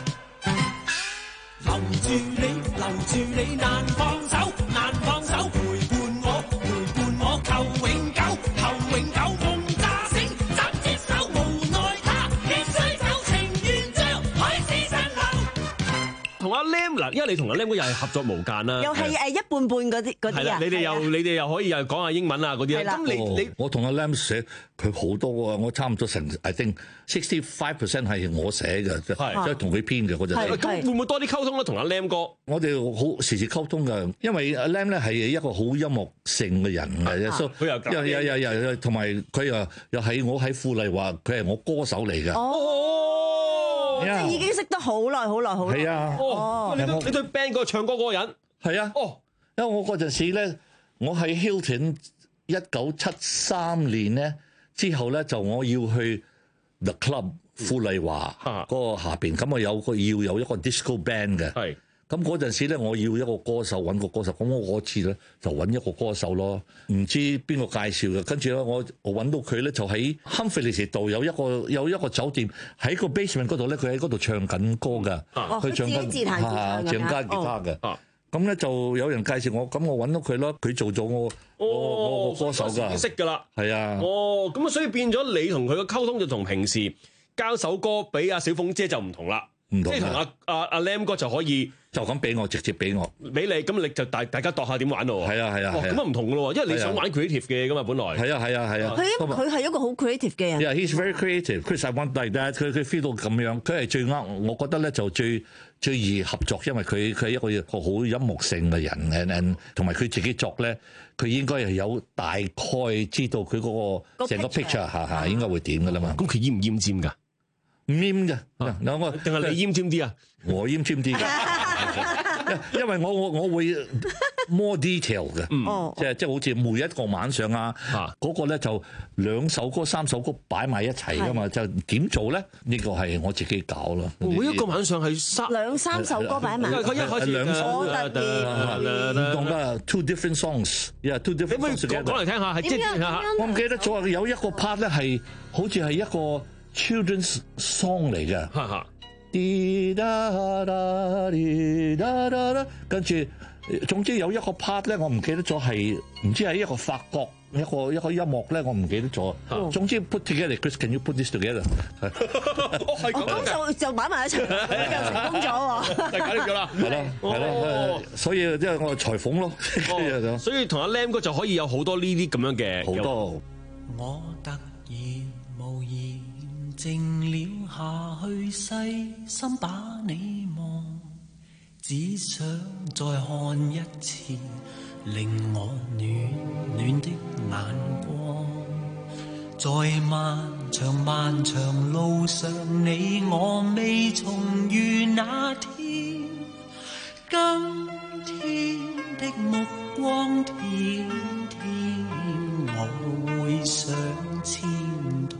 N: 樓。留住你，留住你，難放手，難放手，陪伴我，陪伴我，求永久，求永久，夢乍醒，怎接受無奈他，必須就情願將海市蜃樓。
A: 同阿 Lam 嗱，因為你同阿 Lam 又係合作無間啦，
B: 又係誒一半半嗰啲嗰啲啊。
A: 你哋又你哋又可以又講下英文啊嗰啲啊。咁你你
U: 我同阿 Lam 寫佢好多啊，我差唔多成 I think sixty five percent 係我寫嘅，即係同佢編嘅嗰陣。
A: 咁會唔會多啲溝通咧？同阿 Lam 哥，
U: 我哋好時時溝通㗎，因為阿 Lam 咧係一個好音樂性嘅人嘅，所以又又又又同埋佢又又係我喺富麗華，佢係我歌手嚟㗎。
B: 哦，即係已經識得好耐好耐好耐。
U: 係啊，
A: 哦，你對你對 band 嗰個唱歌嗰個人
U: 係啊，哦，因為我嗰陣時咧，我喺 Hilton 一九七三年咧之後咧，就我要去 The Club 富麗華嗰個下邊，咁我有個要有一個 disco band 嘅。係。咁嗰陣時咧，我要一個歌手，揾個歌手。咁我嗰次咧就揾一個歌手咯，唔知邊個介紹嘅。跟住咧，我我揾到佢咧，就喺堪菲利士道有一個有一個酒店喺個 basement 嗰度咧，佢喺嗰度唱緊歌㗎。
B: 哦，
U: 佢唱緊
B: 自己自彈自唱
U: 嘅，唱吉他嘅。咁咧就有人介紹我，咁我揾到佢咯。佢做咗我我我個歌手㗎。
A: 識㗎啦。
U: 係啊。
A: 哦，咁啊，所以變咗你同佢嘅溝通就同平時交首歌俾阿小鳳姐就唔同啦。
U: 唔同。
A: 即係同阿阿阿 Lam 哥就可以。
U: 就咁俾我，直接俾我，
A: 俾你，咁你就大大家度下點玩咯喎。
U: 係啊係啊，
A: 咁啊唔同噶咯喎，因為你想玩 creative 嘅噶嘛，本來。
U: 係啊係啊係啊。
B: 佢佢係一個好 creative 嘅人。
U: Yeah, he's very creative. Chris, I want like that. 佢佢 feel 到咁樣，佢係最啱。我覺得咧就最最易合作，因為佢佢係一個一個好音樂性嘅人嘅，同埋佢自己作咧，佢應該係有大概知道佢嗰個成個 picture 下下應該會點噶啦嘛。
A: 咁佢奄唔奄尖㗎？
U: 唔奄嘅，嗱我
A: 定係你奄尖啲啊？
U: 我奄尖啲嘅。因為我我我會 more detail 嘅，嗯，即係即係好似每一個晚上啊，嗰個咧就兩首歌三首歌擺埋一齊噶嘛，就點做咧？呢個係我自己搞咯。
A: 每一個晚上係三兩
B: 三首歌擺埋，
U: 佢一開始兩首
B: 唔
U: 同噶 two different songs，yeah two different songs。
A: 講嚟聽下，係即係下，
U: 我唔記得咗有一個 part 咧係好似係一個 children's song 嚟嘅。滴答答滴答答答，跟住總之有一個 part 咧，我唔記得咗係唔知係一個法國一個一個音樂咧，我唔記得咗。總之 put together，Chris，can you put this together？
B: 係咁就就擺埋一齊，就成功咗喎。
A: 就搞掂咗啦。
U: 係咯係咯，所以即係我裁縫咯。
A: 所以同阿 Lam 哥就可以有好多呢啲咁樣嘅
U: 好多。
N: 我突然無言靜了下去，細心把你望，只想再看一次令我暖暖的眼光。在漫長漫長路上，你我未重遇那天，今天的目光天天我會想千趟，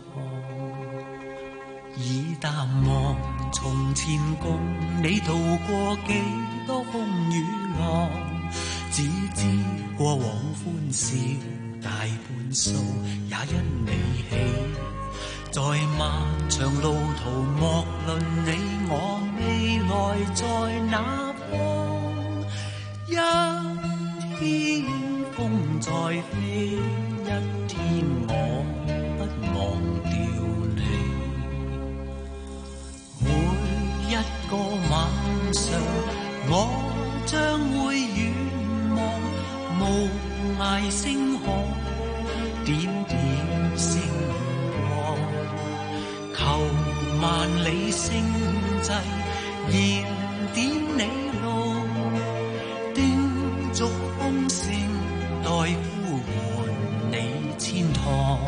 N: 已淡忘從前共你渡過幾多風雨浪，只知過往歡笑大半數也因你起，在漫長路途莫論你我未來在哪方，一
F: 再飛，一天我不忘掉你。每一個晚上，我將會遠望無涯星河，點點星光，求萬里星際燃點你路，叮囑風聲代呼喚你千趟。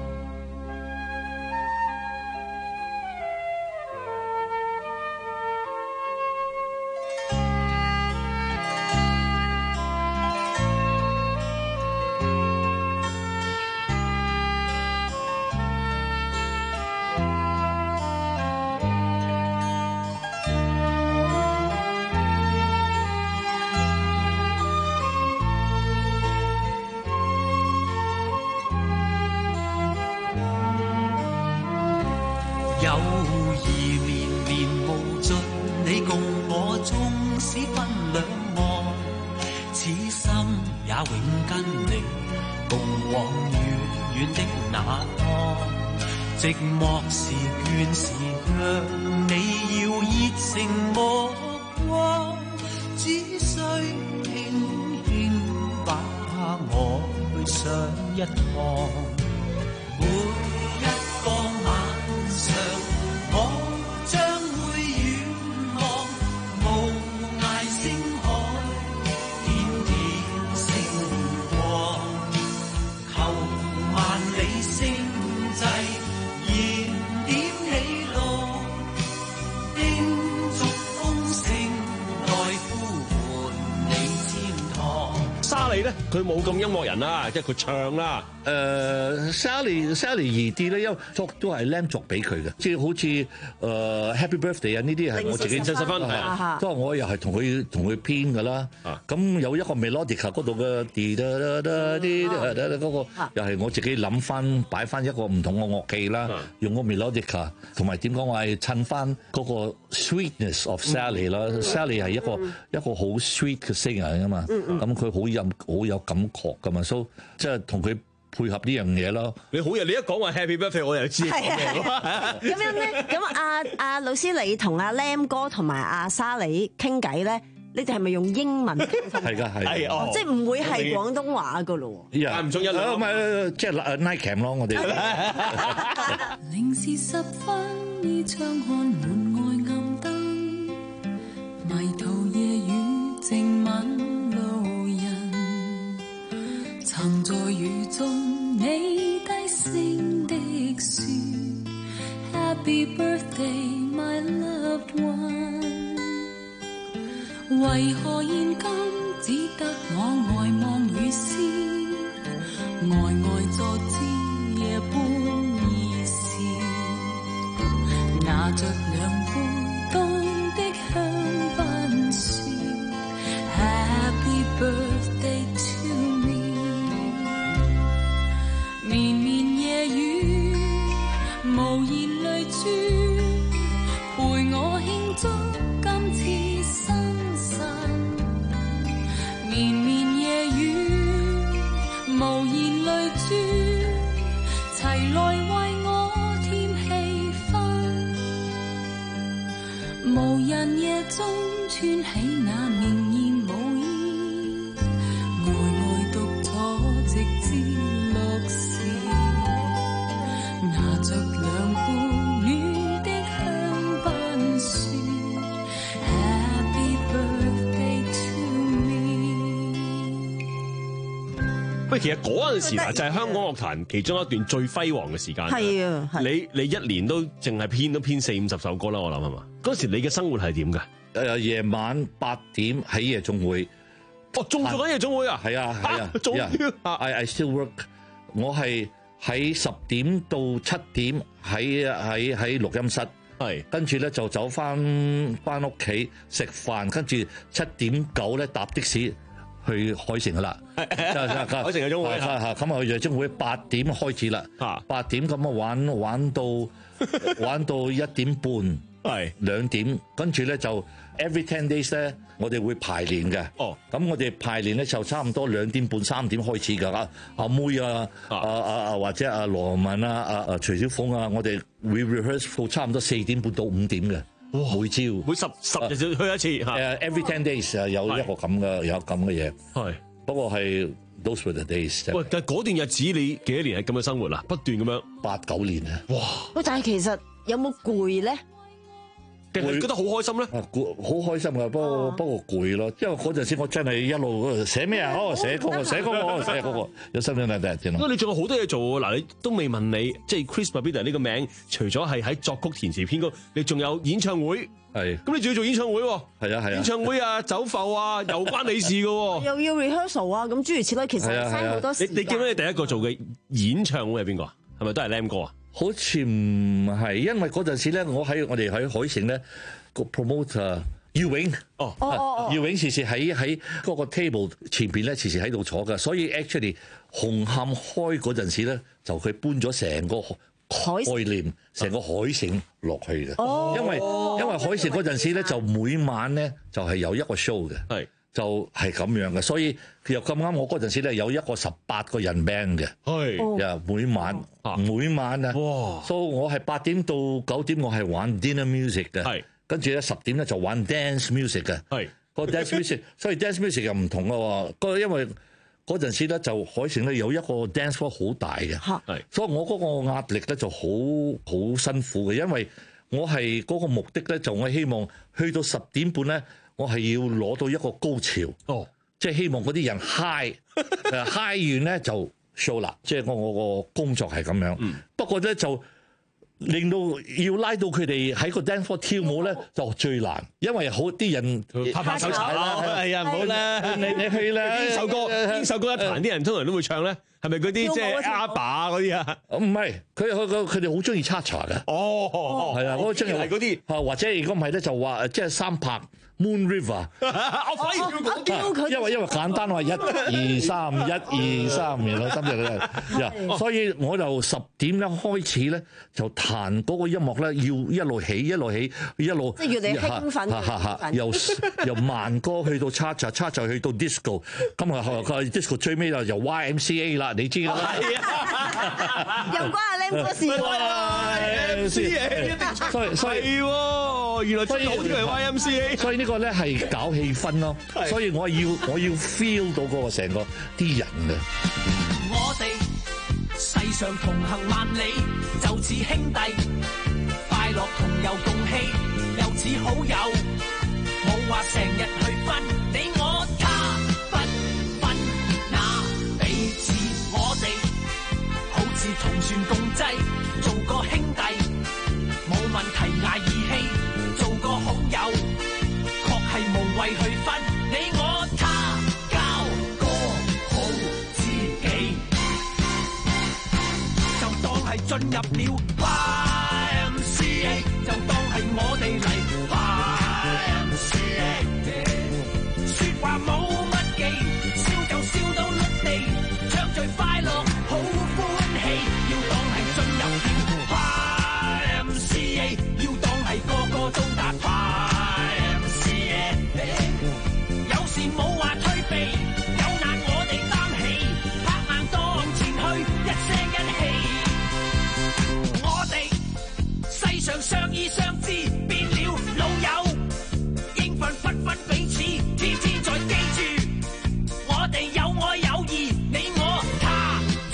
F: 友誼連連無盡，你共我縱使分兩岸，此心也永跟你共往遠遠的那方。寂寞時倦時，讓你要熱誠目光，只需輕輕把我去上一趟。每一個晚上，我將會遠望無涯星海，點點星光，求萬里星際燃點喜路，叮囑風聲代呼喚你千趟。
A: 沙莉咧，佢冇咁音樂人啦，即係佢唱啦。
U: 誒、uh, Sally Sally 易啲咧，因為作都係 Lam 作俾佢嘅，即係好似誒、uh, Happy Birthday 啊呢啲係我自己
A: 零四十分係
U: 啊，不過我又係同佢同佢編㗎啦。咁、啊、有一個 Melodica 嗰度嘅啲嗰個又係我自己諗翻擺翻一個唔同嘅樂器啦，啊、用個 Melodica 同埋點講我係襯翻嗰個 sweetness of Sally 啦、嗯。Sally 係一個、嗯、一個好 sweet 嘅 singer 㗎嘛，咁佢好有好有感覺㗎嘛，所以即係同佢配合呢樣嘢咯。
A: 你好，你一講話 Happy Birthday， 我又知。
B: 係啊，咁樣咧，咁阿阿老師你同阿 Lam 哥同埋阿沙莉傾偈咧，你哋係咪用英文？
U: 係㗎，係。
B: 哦，即係唔會係廣東話㗎咯喎。
U: 間唔中一兩。唔係，即係 Nike 咯，我哋。
J: 零時十分，倚窗看門外暗燈，迷途夜雨靜吻路人，曾在雨中你低聲的說 Happy birthday my loved one， 為何現今只得我呆望雨絲，呆呆坐知夜半已是，拿着兩杯凍的香檳說 Happy birthday to me， 綿綿夜雨無言淚珠，陪我慶祝今次生辰。綿綿夜雨無言淚珠，齊來為我添氣氛。無人夜中穿起那明豔舞衣，呆呆獨坐直至落時，拿着兩杯暖的香檳說 Happy birthday to me。
A: 喂，其實嗰陣時嗱，就係香港樂壇其中一段最輝煌嘅時間。
B: 係啊，
A: 你你一年都淨係編都編四五十首歌啦，我諗係嘛？嗰時你嘅生活係點㗎？
U: 誒夜晚八點喺夜總會。
A: 哦，仲做緊夜總會啊？
U: 係啊係啊，仲要啊 I I still work。我係喺十點到七點喺喺喺錄音室，係跟住咧就走翻翻屋企食飯，跟住七點九咧搭的士去海城噶啦。海
A: 城夜總會
U: 嚇咁啊，夜總會八點開始啦，八點咁啊玩玩到玩到一點半。 係兩點，跟住咧就 every ten days 咧，我哋會排練嘅。
A: 哦，
U: 咁我哋排練咧就差唔多兩點半三點開始㗎。阿阿妹啊，啊啊啊或者阿羅文啊，阿阿徐小鳳啊，我哋會 rehearse 到差唔多四點半到五點嘅。每朝
A: 每十十日就去一次嚇。
U: 誒 every ten days 啊，有一個咁嘅有咁嘅嘢。
A: 係，
U: 不過係 those were the days。
A: 喂，但係嗰段日子你幾多年係咁嘅生活啦？不斷咁樣
U: 八九年啊！
A: 哇！
B: 喂，但係其實有冇攰咧？
A: 定係覺得好開心咧？
U: 啊，攰好開心㗎，不過不過攰咯，因為嗰陣時我真係一路寫咩啊？哦，寫嗰個寫嗰個寫嗰個，有心諗睇睇先咯。
A: 因為你仲有好多嘢做喎，嗱，你都未問你，即係 Chris Babida 呢個名，除咗係喺作曲填詞編曲，你仲有演唱會。
U: 係，
A: 咁你仲要做演唱會喎？
U: 係啊係啊，
A: 演唱會啊，走埠啊，又關你事㗎喎。
B: 又要 rehearsal 啊，咁諸如此類，其實嘥好多時間。
A: 你你記唔記得你第一個做嘅演唱會係邊個啊？係咪都係 Lam 哥啊？
U: 好似唔係，因為嗰陣時咧，我喺我哋喺海城咧個 promoter 耀永，
A: 哦
U: 哦耀永時時喺喺嗰個 table 前邊咧，時時喺度坐㗎，所以 actually 紅磡開嗰陣時咧，就佢搬咗成個概念，成個海城落去嘅。
B: 哦，
U: 因為因為海城嗰陣時咧，就每晚咧就係有一個 show 嘅，
A: 係
U: 就係咁樣嘅，所以佢又咁啱，我嗰陣時咧有一個十八個人 band 嘅，
A: 係
U: 呀每晚每晚啊，
A: 哇！
U: 所以我係八點到九點我係玩 dinner music 嘅，
A: 係
U: 跟住咧十點咧就玩 dance music 嘅，
A: 係
U: 個 dance music，所以 dance music 又唔同嘅喎，嗰因為嗰陣時咧就海城咧有一個 dance floor 好大嘅，
A: 係，
U: 所以我嗰個壓力咧就好好辛苦嘅，因為我係嗰個目的咧就我希望去到十點半咧。我係要攞到一個高潮，
A: 哦，
U: 即係希望嗰啲人 high，high 完咧就 show 啦，即係我我個工作係咁樣。嗯、不過咧就令到要拉到佢哋喺個 dance floor 跳舞咧就最難，因為好啲人
A: 拍拍手踩啦，係啊，唔好啦，
U: 你你去啦，
A: 邊首歌邊首歌一彈，啲人通常都會唱咧。係咪嗰啲即係阿爸嗰啲啊？
U: 唔係，佢佢佢哋好中意 cha-cha 嘅。
A: 哦，
U: 係啊，嗰個真係
A: 嗰啲
U: 啊，或者如果唔係咧，就話即係三拍 Moon River。
A: 我反而要講
U: 叫佢，因為因為簡單話一二三一二三，然後三隻咧，所以我就十點咧開始咧就彈嗰個音樂咧，要一路起一路起一路，
B: 即係越嚟越興奮，
U: 由由慢歌去到 cha-cha，cha-cha 去到 disco， 咁啊佢 disco 最尾就由 Y M C A 啦。你知啦，
B: 又關阿 Lam 哥事喎，
U: 所以所以
A: 原來最好啲係 Y M C A，
U: 所以呢個咧係搞氣氛咯，所以我要我要 feel 到嗰個成個啲人嘅。
F: 我哋世上同行萬里，就似兄弟，快樂同遊共喜，又似好友，冇話成日去分你我他。同船共濟，做個兄弟冇問題，捱義氣，做個好友，確係無謂去分你我他，交個好知己，就當係進入了 Y M C A， 就當係我哋嚟 Y M C A， 說話冇乜忌，笑就笑到碌地，唱最快樂好歡。要當係進入了 Y M C A， 要當係個個都達 Y M C A， 有時冇話退避，有難我哋擔起，拍硬當前去，一聲一氣，我哋世上相依相知，變了老友，應份分分彼此，天天在記住，我哋有愛有義，你我他。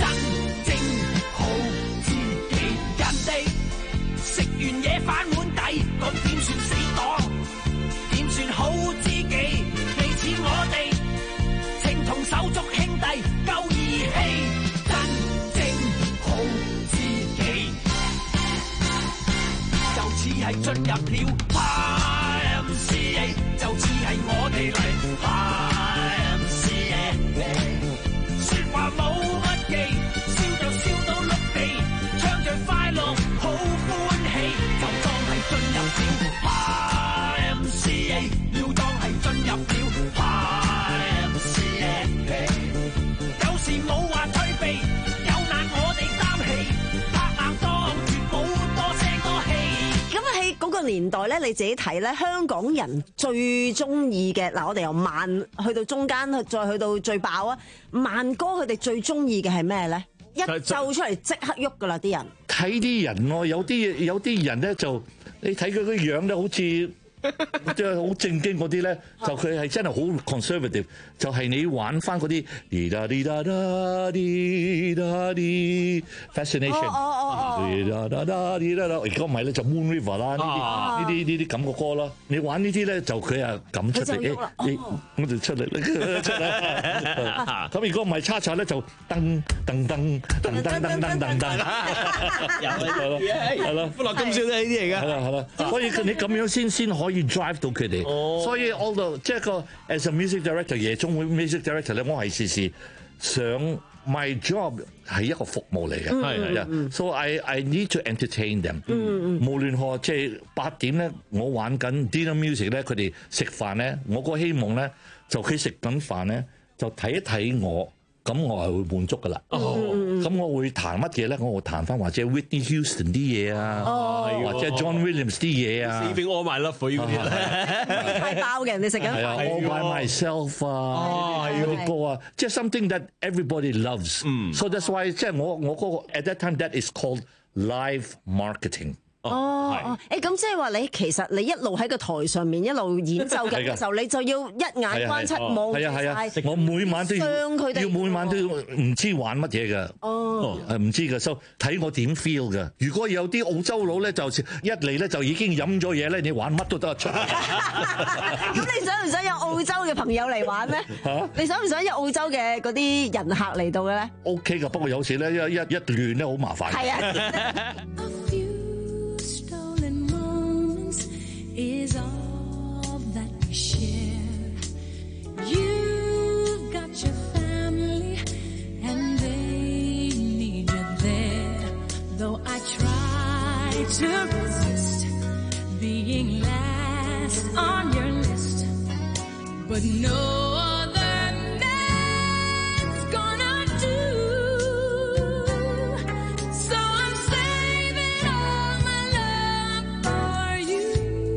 F: 食完嘢反碗底，咁點算死黨？點算好知己？你似我哋情同手足兄弟，夠義氣，真正好知己，就似係進入了 Y M C A， 就似係我哋嚟 Y M C A， 說話冇乜忌，笑就笑到碌地，唱着快樂好歡。就當係進入了 Y M C A， 要當係進入了 Y M C A， 有時冇話退避，有難我哋擔起，拍硬當絕冇多聲多氣。
B: 咁喺嗰個年代咧，你自己睇咧，香港人最中意嘅嗱，我哋由慢去到中間，再去到最爆啊！慢歌佢哋最中意嘅係咩咧？一奏出嚟即刻喐噶啦，啲人
U: 睇啲人喎，有啲有啲人咧就你睇佢個樣咧，好似即係好正經嗰啲咧，就佢係真係好 conservative， 就係你玩翻嗰啲滴答滴答答滴答滴 fascination， 滴答答答滴答答，如果唔係咧就 Moon River 啦，呢啲呢啲呢啲咁嘅歌啦，你玩呢啲咧就佢係咁出嚟，誒我就出嚟啦，出啦，咁如果唔係叉叉咧就噔噔噔噔噔噔噔噔噔，係咯係咯，
A: 歡樂今宵都係呢啲嚟㗎，
U: 係啦係啦，所以你咁樣先先可以 drive 到佢哋，所以 all the 即係個 as a music director 夜總會 music director 咧，我係時時想 my job 係一個服務嚟嘅，係係，so I I need to entertain them，無論何即係八點咧，我玩緊 dinner music 咧，佢哋食飯咧，我個希望咧就佢食緊飯咧就睇一睇我。咁我係會滿足噶啦，咁、哦、我會彈乜嘢咧？我會彈翻或者 Whitney Houston 啲嘢啊，哦、或者 John Williams 啲嘢啊。
A: Saving All My Love For You 嗰啲咧，
B: 太爆嘅人哋食緊飯。
U: 係啊 All By Myself 啊，嗰啲歌啊，即係 something that everybody loves。So that's why 即係我我嗰個 at that time that is called live marketing。
B: 哦哦，誒咁即係話你其實你一路喺個台上面一路演奏緊嘅時候，你就要一眼關七望
U: 係啊係啊，我每晚都要要每晚都唔知玩乜嘢㗎。哦，係唔知㗎，所以睇我點 feel 㗎。如果有啲澳洲佬咧，就一嚟咧就已經飲咗嘢咧，你玩乜都得出。
B: 咁你想唔想有澳洲嘅朋友嚟玩咧？嚇！你想唔想有澳洲嘅嗰啲人客嚟到嘅咧
U: ？OK 㗎，不過有時咧一一一亂咧好麻煩。
B: 係啊。
J: Is all that we share. You've got your family and they need you there. Though I try to resist being last on your list, but no other man's gonna do. So I'm saving all my love for you.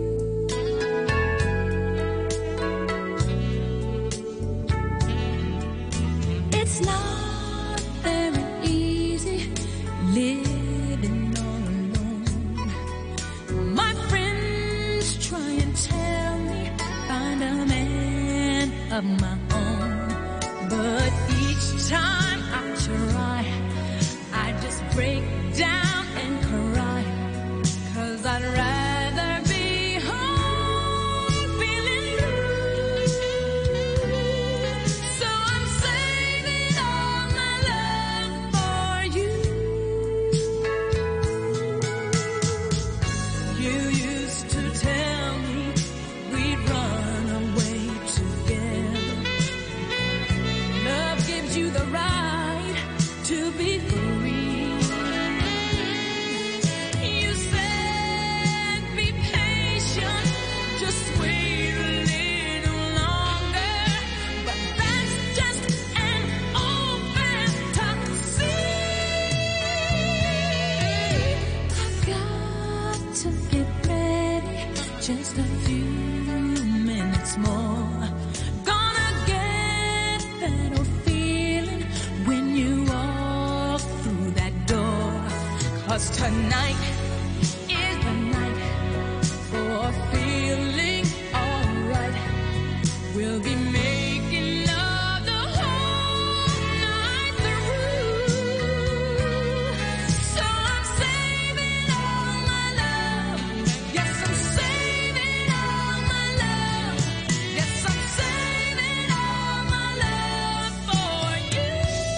J: It's not very easy living all alone. My friends try and tell me find a man of my own, but each time I try, I just break down and cry, 'cause I'd rather be home feeling blue. So I'm saving all my love for you. You used to tell me we'd run away together. Love gives you the right to be free. You said be patient, just wait a little longer, but that's just an old fantasy. I've got to get ready, just a few minutes more. Gonna get that old feeling when you walk through that door. 'Cause tonight is the night for feeling alright. We'll be making love the whole night through. So I'm saving all my love. Yes, I'm saving all my love. Yes, I'm saving all my love for you.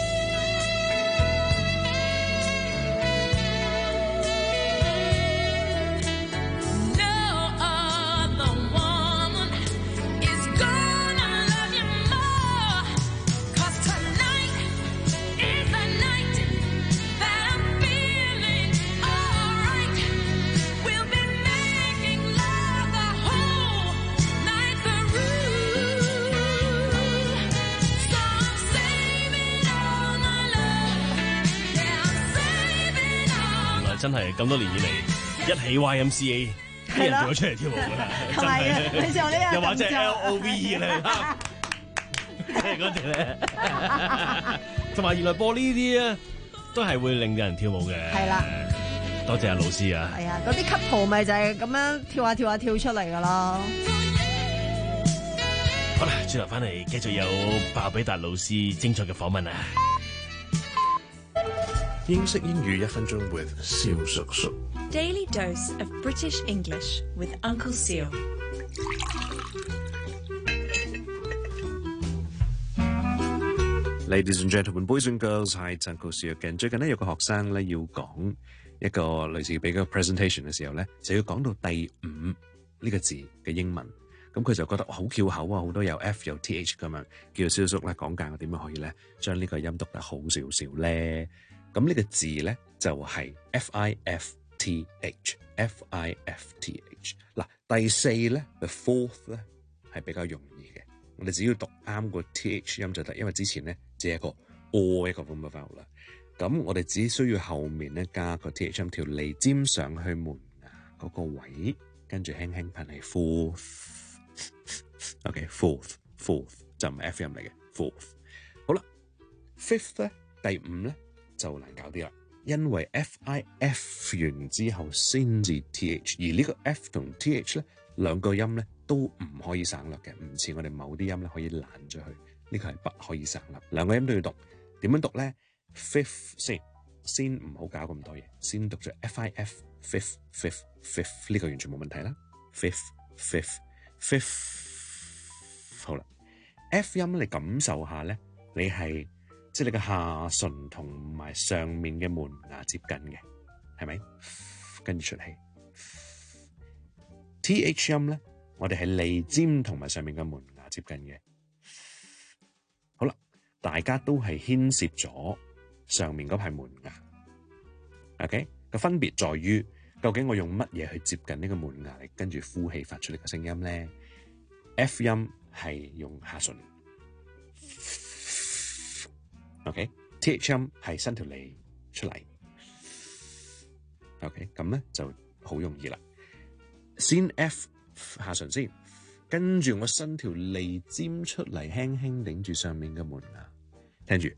J: No other woman is gonna love you more. 'Cause tonight is the night that I'm feeling alright. We'll be making love the whole night through. So I'm saving all my love. Yeah, I'm saving all
A: 原來真係咁多年以嚟一起 Y M C A 啲人跳咗出嚟跳舞㗎啦，真係。
B: 你就呢個
A: 又或者 L O V E 咧，即係嗰隻咧。同埋原來播呢啲咧，都係會令人跳舞嘅。
B: 係啦。
A: 多謝阿老師啊！
B: 係啊，嗰啲 couple 咪就係咁樣跳下跳下跳出嚟噶咯。
A: 好啦，轉頭翻嚟繼續有鮑比達老師精彩嘅訪問啊！
D: 英式英語一分鐘 with 蕭叔叔。
V: Daily dose of British English with Uncle Seal。
D: Ladies and gentlemen, boys and girls, hi, it's Uncle Seal again。最近咧有個學生咧要講一個類似俾個 presentation 嘅時候咧，就要講到第五呢個字嘅英文。咁佢就覺得好翹口啊，好多有 F 有 T H 咁樣，叫蕭叔咧講解我點樣可以咧將呢個音讀得好少少咧。咁呢個字咧就係、是、F I F T H，F I F T H。嗱，第四咧 the fourth 咧係比較容易嘅，我哋只要讀啱個 T H 音就得，因為之前咧只係一個 O 一個咁嘅 vowel 啦。咁我哋只需要後面咧加個 T H 音，條脷尖上去門牙嗰個位，跟住輕輕噴氣 fourth。OK，fourth，fourth、okay, 就唔係 F 音嚟嘅 fourth。好啦 ，fifth 咧第五咧就難搞啲啦，因為 F I F 完之後先至 T H， 而呢個 F 同 T H 咧兩個音咧都唔可以省略嘅，唔似我哋某啲音咧可以攔咗去，呢個係不可以省略，兩個音都要讀。點樣讀咧 ？Fifth 先，先唔好搞咁多嘢，先讀咗 F I F fifth fifth fifth 呢個完全冇問題啦。Fifth fifth fifth。好啦 ，F 音你感受下咧，你係即係你嘅下唇同埋上面嘅門牙接近嘅，係咪？跟住出氣。T H 音咧，我哋係脷尖同埋上面嘅門牙接近嘅。好啦，大家都係牽涉咗上面嗰排門牙。OK， 個分別在於究竟我用乜嘢去接近呢個門牙嚟跟住呼氣發出呢個聲音咧 ？F 音係用下唇 ，OK，T H 音係伸條脷出嚟 ，OK， 咁咧就好容易啦。先 F 下唇先，跟住我伸條脷尖出嚟，輕輕頂住上面嘅門牙，聽住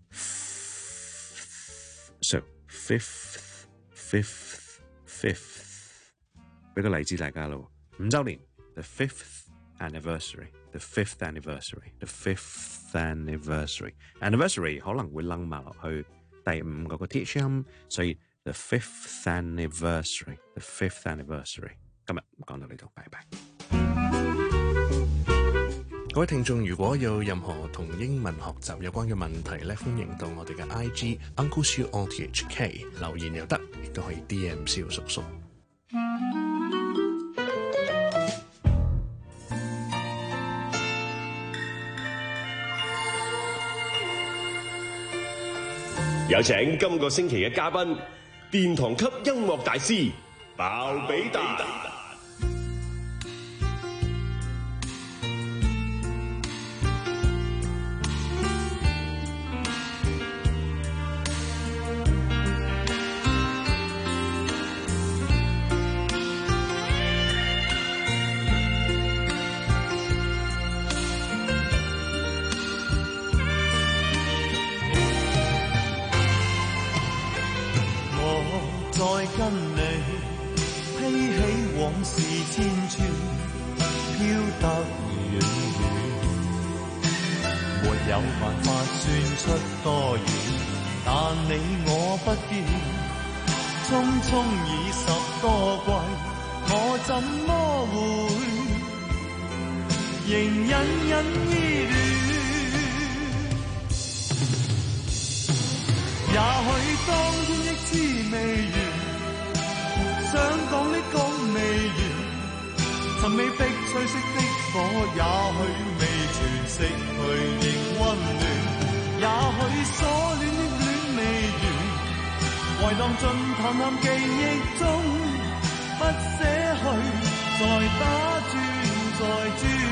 D: ，so fifth fifth fifth， 俾個例子大家咯，五週年 the fifth anniversary。The fifth anniversary, the fifth anniversary, anniversary 可能會楞埋落去第五個個 T H 音，所以 the fifth anniversary, the fifth anniversary。今日講到呢度，拜拜。各位聽眾，如果有任何同英文學習有關嘅問題咧，歡迎到我哋嘅 I G Uncle Siu O T H K 留言又得，亦都可以 D M 蕭叔叔。
T: 有請今個星期嘅嘉賓，殿堂級音樂大師鮑比達。
F: 跟你披起往事千串，飄得遠遠，沒有辦法算出多遠，但你我不見，匆匆已十多季，我怎麼會仍隱隱依戀？也許當天的滋味完，想講的講未完，尋味逼催色的火，也許未全熄去仍溫暖，也許所戀的戀未完，遺蕩進淡淡記憶中，不捨去，再打轉再轉。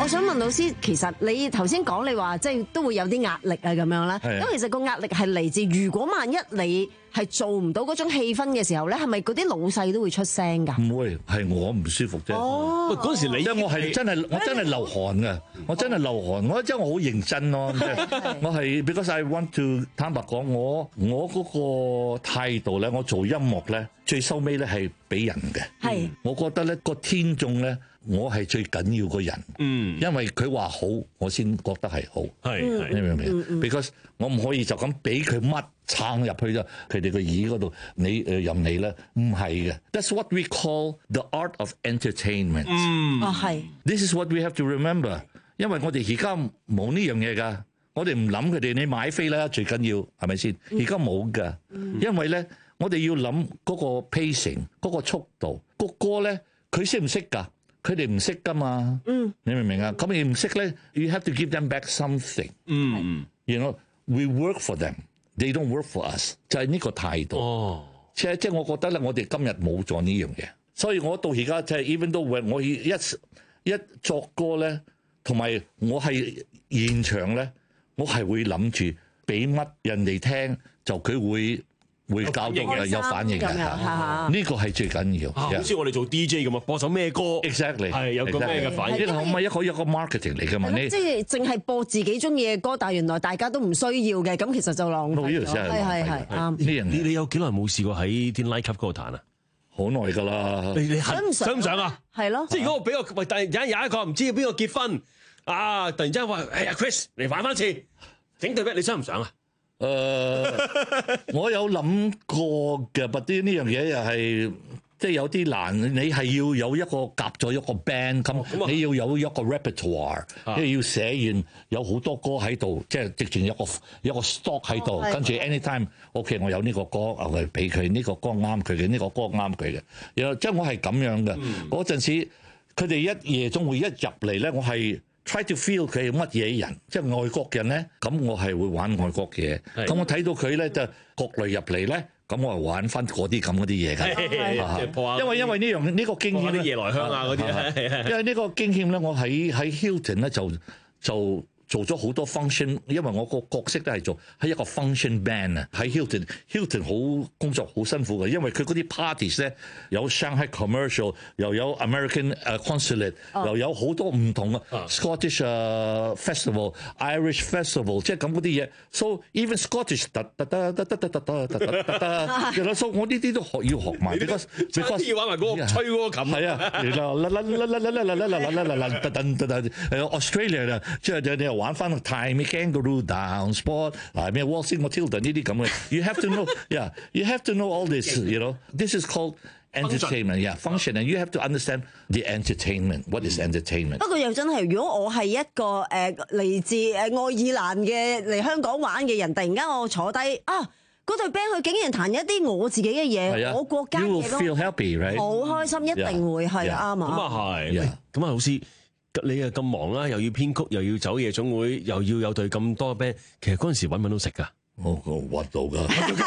B: 我想問老師，其實你頭先講你話即係都會有啲壓力啊咁樣啦。
U: 係啊
B: 咁其實個壓力係嚟自，如果萬一你係做唔到嗰種氣氛嘅時候咧，係咪嗰啲老細都會出聲㗎？
U: 唔會，係我唔舒服啫。
B: 哦，
U: 喂，嗰時你，因為我係真係我真係流汗嘅，我真係流汗，我真係我好認真咯。我係 because I want to 坦白講，我我嗰個態度咧，我做音樂咧，最收尾咧係俾人嘅。
B: 係，
U: 我覺得咧個聽眾咧。我係最緊要個人，嗯，因為佢話好，我先覺得係好，
A: 係係，
U: 你明唔明 ？Because 我唔可以就咁俾佢乜撐入去啫，佢哋個耳嗰度，你誒任你咧，唔係嘅。That's what we call the art of entertainment。
B: 嗯，哦係。
U: This is what we have to remember。因為我哋而家冇呢樣嘢㗎，我哋唔諗佢哋，你買飛啦最緊要係咪先？而家冇㗎，因為咧我哋要諗嗰個 pacing，嗰個速度，個歌咧佢識唔識㗎？佢哋唔識噶嘛，嗯，你明唔明啊？咁你唔識咧 ，you have to give them back something。嗯 you know we work for them，they don't work for us，就係呢個態度。哦，即係即係我覺得咧，我哋今日冇咗呢樣嘢，所以我到而家即係 even though 我一一作歌咧，同埋我係現場咧，我係會諗住俾乜人哋聽，就佢會。會教到嘅有反應嘅，呢個係最緊要。
A: 好似我哋做 D J 咁啊，播首咩歌
U: ，exactly 係
A: 有個咩嘅反應？
U: 呢個唔係一個一個 marketing 嚟嘅嘛？你
B: 即係淨係播自己中意嘅歌，但係原來大家都唔需要嘅，咁其實就浪費咗。係係係啱。
U: 呢樣
A: 你你有幾耐冇試過喺啲 night club 嗰度彈啊？
U: 好耐㗎啦。
A: 你你想唔想啊？
B: 係咯。即
A: 係如果我俾個喂，突然間有一個唔知邊個結婚啊，突然之間話哎呀 Chris 嚟玩翻次，整對咩？你想唔想啊？
U: 誒、uh, 我有諗過嘅，不啲呢樣嘢又係即係有啲難。你係要有一個夾咗一個 band 咁、哦，你要有一個 repertoire，即係、啊、要寫完有好多歌喺度，即係直情有個有個 stock 喺度，跟、哦、住 anytime，OK，、okay, 我有呢個歌，我俾佢呢個歌啱佢嘅，呢、呢個歌啱佢嘅。又即係我係咁樣嘅。嗰、嗯、陣時佢哋一夜中會一入嚟咧，我係。try to feel 佢係乜嘢人，即係外國人咧，咁我係會玩外國嘢。咁我睇到佢咧就國內入嚟咧，咁我係玩翻嗰啲咁嗰啲嘢㗎。因為因為呢樣呢個經驗咧，
A: 夜來香啊嗰啲，
U: 因為呢個經驗咧，我喺喺 Hilton 咧就就。做咗好多 function， 因為我個角色都係做喺一個 function band 啊，喺 Hilton，Hilton 好工作好辛苦嘅，因為佢嗰啲 parties 咧有 Shanghai Commercial， 又有 American Consulate，、oh. 又有好多唔同嘅、oh. Scottish、uh, Festival、Irish Festival， 即係咁嗰啲嘢。So even Scottish， 得得得得得得得得得得得，所以我呢啲都學要學埋。because because
A: 要玩埋嗰個吹嗰個琴。
U: 係啊，啦啦啦啦啦啦啦啦啦啦啦啦啦啦，等等等，誒 Australia 啊，即係你又玩翻個 Time Kangaroo Down Sport 嗱咩 Waltzing Matilda 呢啲咁嘅 ，you have to know yeah you have to know all this you know this is called entertainment yeah function and you have to understand the entertainment what is entertainment。
B: 不過又真係，如果我係一個誒嚟自誒愛爾蘭嘅嚟香港玩嘅人，突然間我坐低啊嗰隊 band 佢竟然彈一啲我自己嘅嘢，我國家嘅嘢，好開心，一定會係啱啊！
A: 咁啊係，咁啊老師。你啊咁忙啦，又要編曲，又要走夜總會，又要有隊咁多 band，其實嗰陣時揾唔揾到食㗎？
U: 我我揾到㗎，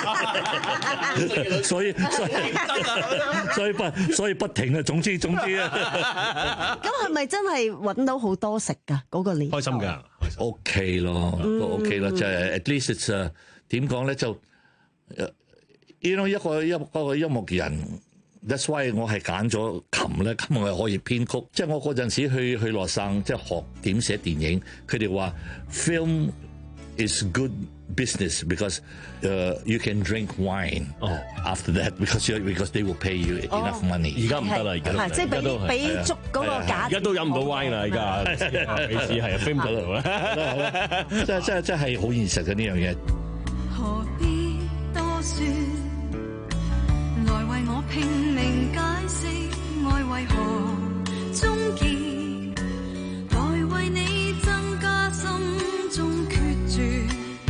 U: 所以所以所以不所以不停啊！總之總之啊，
B: 咁係咪真係揾到好多食㗎？嗰個年
A: 開心㗎
U: ，OK 咯，都 OK 啦，即係 at least it's 點講咧就，呢種一個一個音樂人。That's why 我係揀咗琴咧，咁我係可以編曲。即係我嗰陣時去去羅省，即係學點寫電影。佢哋話 film is good business because、uh, you can drink wine、oh. after that because you, because they will pay you enough money。
A: 而家唔得啦，而家
B: 即係俾俾足嗰個價。
A: 而家都飲唔到 wine 啦，而家幾時係 film 到啦？
U: 即係即係即係好現實嘅呢樣嘢。
J: 何必多說？來為我拼命解釋愛為何終結，來為你增加心中決絕。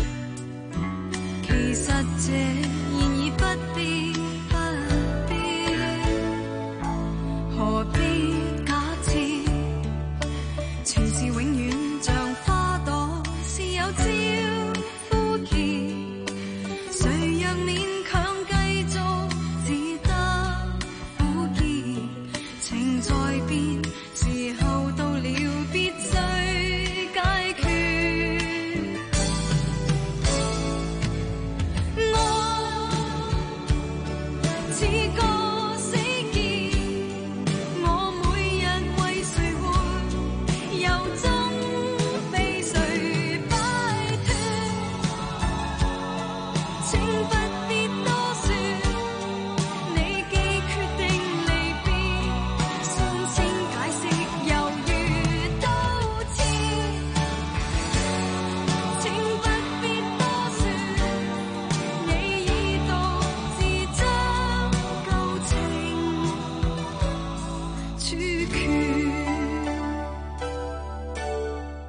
J: 其實這然而不必不必，何必假設全是永遠像花朵是有朝枯竭，誰讓勉強繼續只得苦澀，情在變，時候到了別走。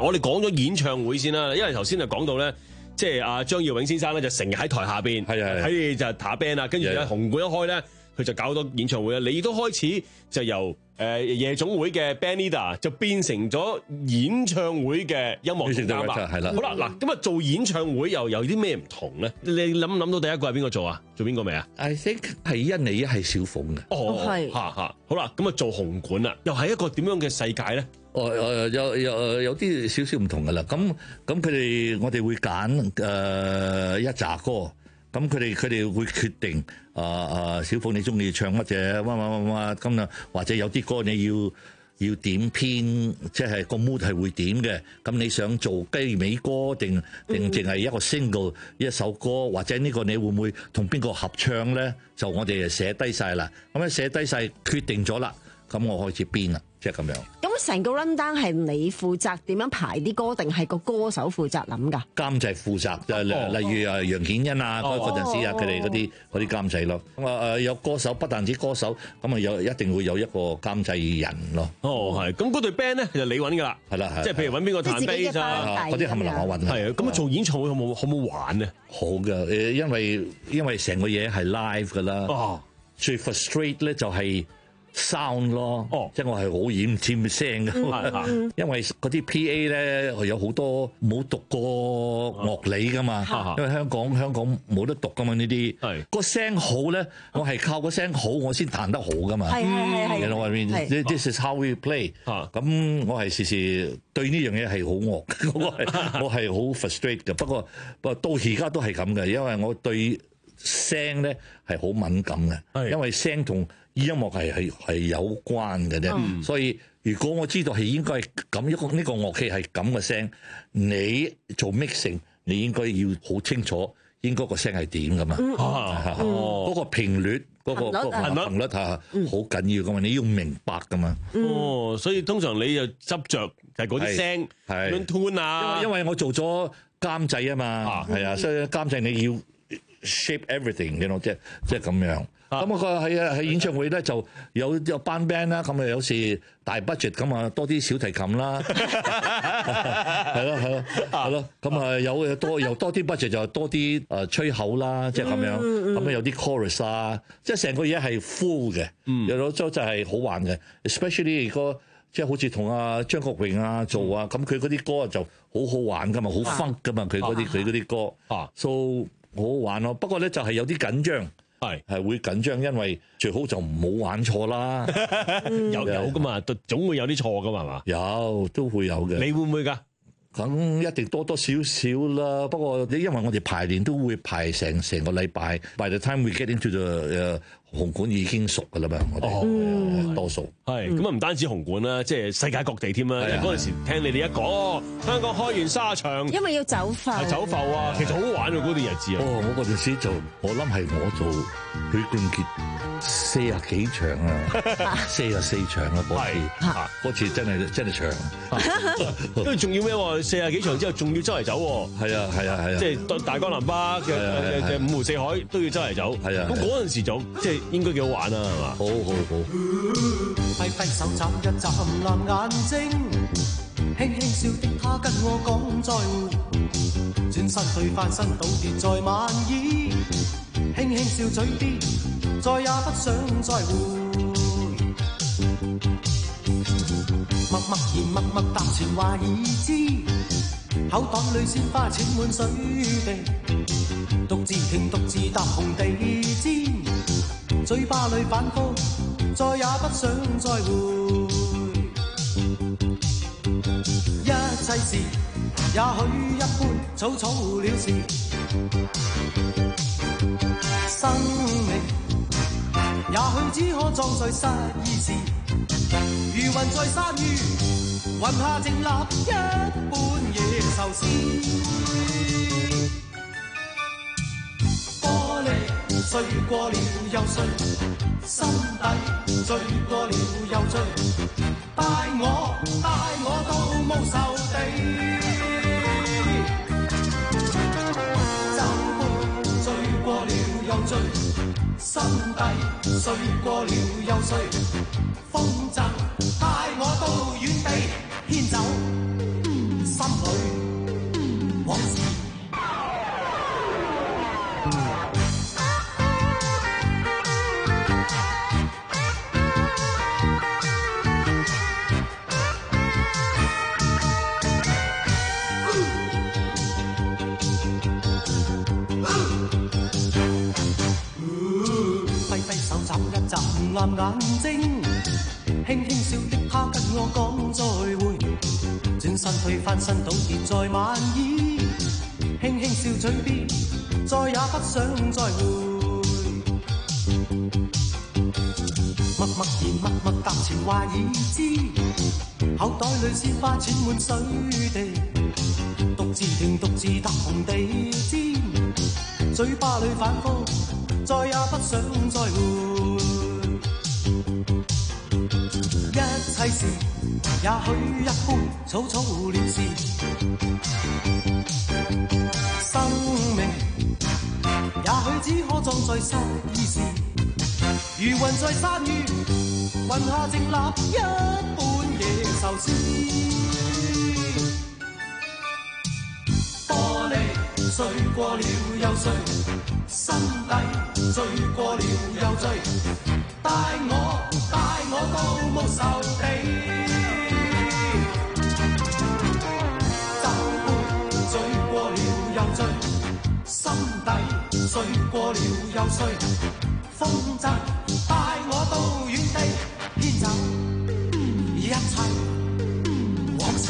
A: 我哋講咗演唱會先啦，因為頭先就講到咧，即係阿張耀榮先生咧就成日喺台下邊，
U: 係係
A: 喺就打 band 啦，跟住咧紅館一開咧，佢就搞好多演唱會啦。你都開始就由誒、呃、夜總會嘅 band leader 就變成咗演唱會嘅音樂總監啦。係啦，好啦，嗱咁啊做演唱會又有啲咩唔同咧？你諗諗到第一個係邊個做啊？做邊個未啊
U: ？I think 係甄妮，係小鳳嘅。
A: 哦，係嚇嚇。好啦，咁啊做紅館啦，又係一個點樣嘅世界咧？
U: 哦誒有有有啲少少唔同噶啦。咁咁佢哋我哋會揀誒、呃、一紮歌。咁佢哋佢哋會決定啊啊，小鳳你中意唱乜嘢乜乜乜乜咁啊，或者有啲歌你要要點編，即係個 mood 係會點嘅。咁你想做雞尾歌定定淨係一個 single 一首歌，或者呢個你會唔會同邊個合唱咧？就我哋寫低晒啦。咁樣寫低晒決定咗啦，咁我開始編啦，即係咁樣。
B: 咁成個 run down 係你負責點樣排啲歌，定係個歌手負責諗㗎？
U: 監製負責，就例例如啊楊顯欣啊嗰嗰陣時啊，佢哋嗰啲嗰啲監製咯。咁啊誒有歌手，不但止歌手，咁啊有一定會有一個監製人咯。
A: 哦，係。咁嗰隊 band 咧就你揾㗎啦。
U: 係啦，係。
A: 即係譬如揾邊個彈 bass 啊，
U: 嗰啲係咪我揾？
A: 係啊。咁啊做演唱會好冇好冇玩咧？
U: 好嘅，誒因為因為成個嘢係 live 㗎啦。
A: 哦。
U: 最 frustrate 咧就係sound 咯，哦、即係我係好厭尖聲嘅，嗯、因為嗰啲 P A 咧有好多冇讀過樂理噶嘛，嗯、因為香港香港冇得讀噶嘛呢啲，個聲好咧，我係靠個聲好我先彈得好噶嘛，係係係，我話邊 This is how we play，咁我係時時對呢樣嘢係好惡，我係我係好 frustrate 嘅，不過不過到而家都係咁嘅，因為我對聲咧係好敏感嘅，因為聲同音樂係係係有關嘅啫，嗯、所以如果我知道係應該係咁一個呢個樂器係咁嘅聲，你做 mixing 你應該要好清楚應該個聲係點噶嘛，嗰、嗯嗯、個頻率嗰、嗰個嗰個頻率嚇好緊要噶嘛，你要明白噶嘛。
A: 哦，所以通常你就執着係嗰啲聲點 tune 啊，
U: 因為因為我做咗監製啊嘛，係啊，啊，所以監製你要 shape everything 嘅咯，即係即係咁樣。咁我個喺喺演唱會咧就有有班 band 啦，咁啊有時大 budget 咁啊多啲小提琴啦，係咯係咯係咯，咁啊有多又多啲 budget 就多啲誒吹口啦，即係咁樣，咁啊有啲 chorus 啊，即係成個嘢係 full 嘅，有咗就係好玩嘅 ，especially 如果即係好似同阿張國榮啊做啊，咁佢嗰啲歌就好好玩噶嘛，好 funk 噶嘛，佢嗰啲佢嗰啲歌，so 好好玩咯。不過咧就係有啲緊張。係係會緊張，因為最好就唔好玩錯啦。
A: 有有噶嘛，總會有啲錯噶嘛，係嘛？
U: 有都會有嘅。
A: 你會唔會㗎？
U: 咁一定多多少少啦。不過因為我哋排練都會排成成個禮拜。By the time we get into the 紅館已經熟㗎啦嘛，我哋多數
A: 係咁啊，唔單止紅館啦，即係世界各地添啦。嗰陣時聽你哋一講，香港開完沙場，
B: 因為要走埠，
A: 係走埠啊，其實好玩喎嗰段日子啊。
U: 哦，我嗰陣時就我諗係我做許冠傑四十幾場啊，四十四場啊嗰次，嗰次真係真係長。
A: 跟住仲要咩？四十幾場之後仲要周圍走。
U: 係啊係啊係啊，
A: 即係大江南北嘅嘅五湖四海都要周圍走。係啊，咁嗰陣時就即係。應該幾好玩啊，係嘛？
U: 好好好。
F: 揮揮手眨一眨藍眼睛，輕輕笑的他跟我講再會，轉身對翻身倒跌在晚椅，輕輕笑嘴邊，再也不想再會。默默然默默踏前話已知，口袋裏鮮花濺滿水滴，獨自聽獨自踏紅地氈。嘴巴裏反覆，再也不想再會。一切事也許一般草草了事，生命也許只可裝載失意時，如雲在山雨，雲下靜立一般野獸詩。醉過了又醉，心底醉過了又醉，帶我帶我到無愁地，酒杯醉過了又醉，心底醉過了又醉，風箏帶我到遠地牽走，世
E: 藍眼睛，輕輕笑的他跟我講再會，轉身去翻身倒跌在晚椅，輕輕笑嘴邊，再也不想再會。默默然默默踏前話已知，口袋裏鮮花轉滿水地，獨自停獨自踏紅地氈，嘴巴裏反覆，再也不想再會。一切事也許一般草草了事，生命也許只可裝載失意事，如雲在山雨，雲下靜立一般野獸詩。玻璃碎過了又碎，心底碎過了又醉，帶我帶我到無愁地。酒杯醉過了又醉，心底碎過了又碎，風箏帶我到遠地，牽走一切往事。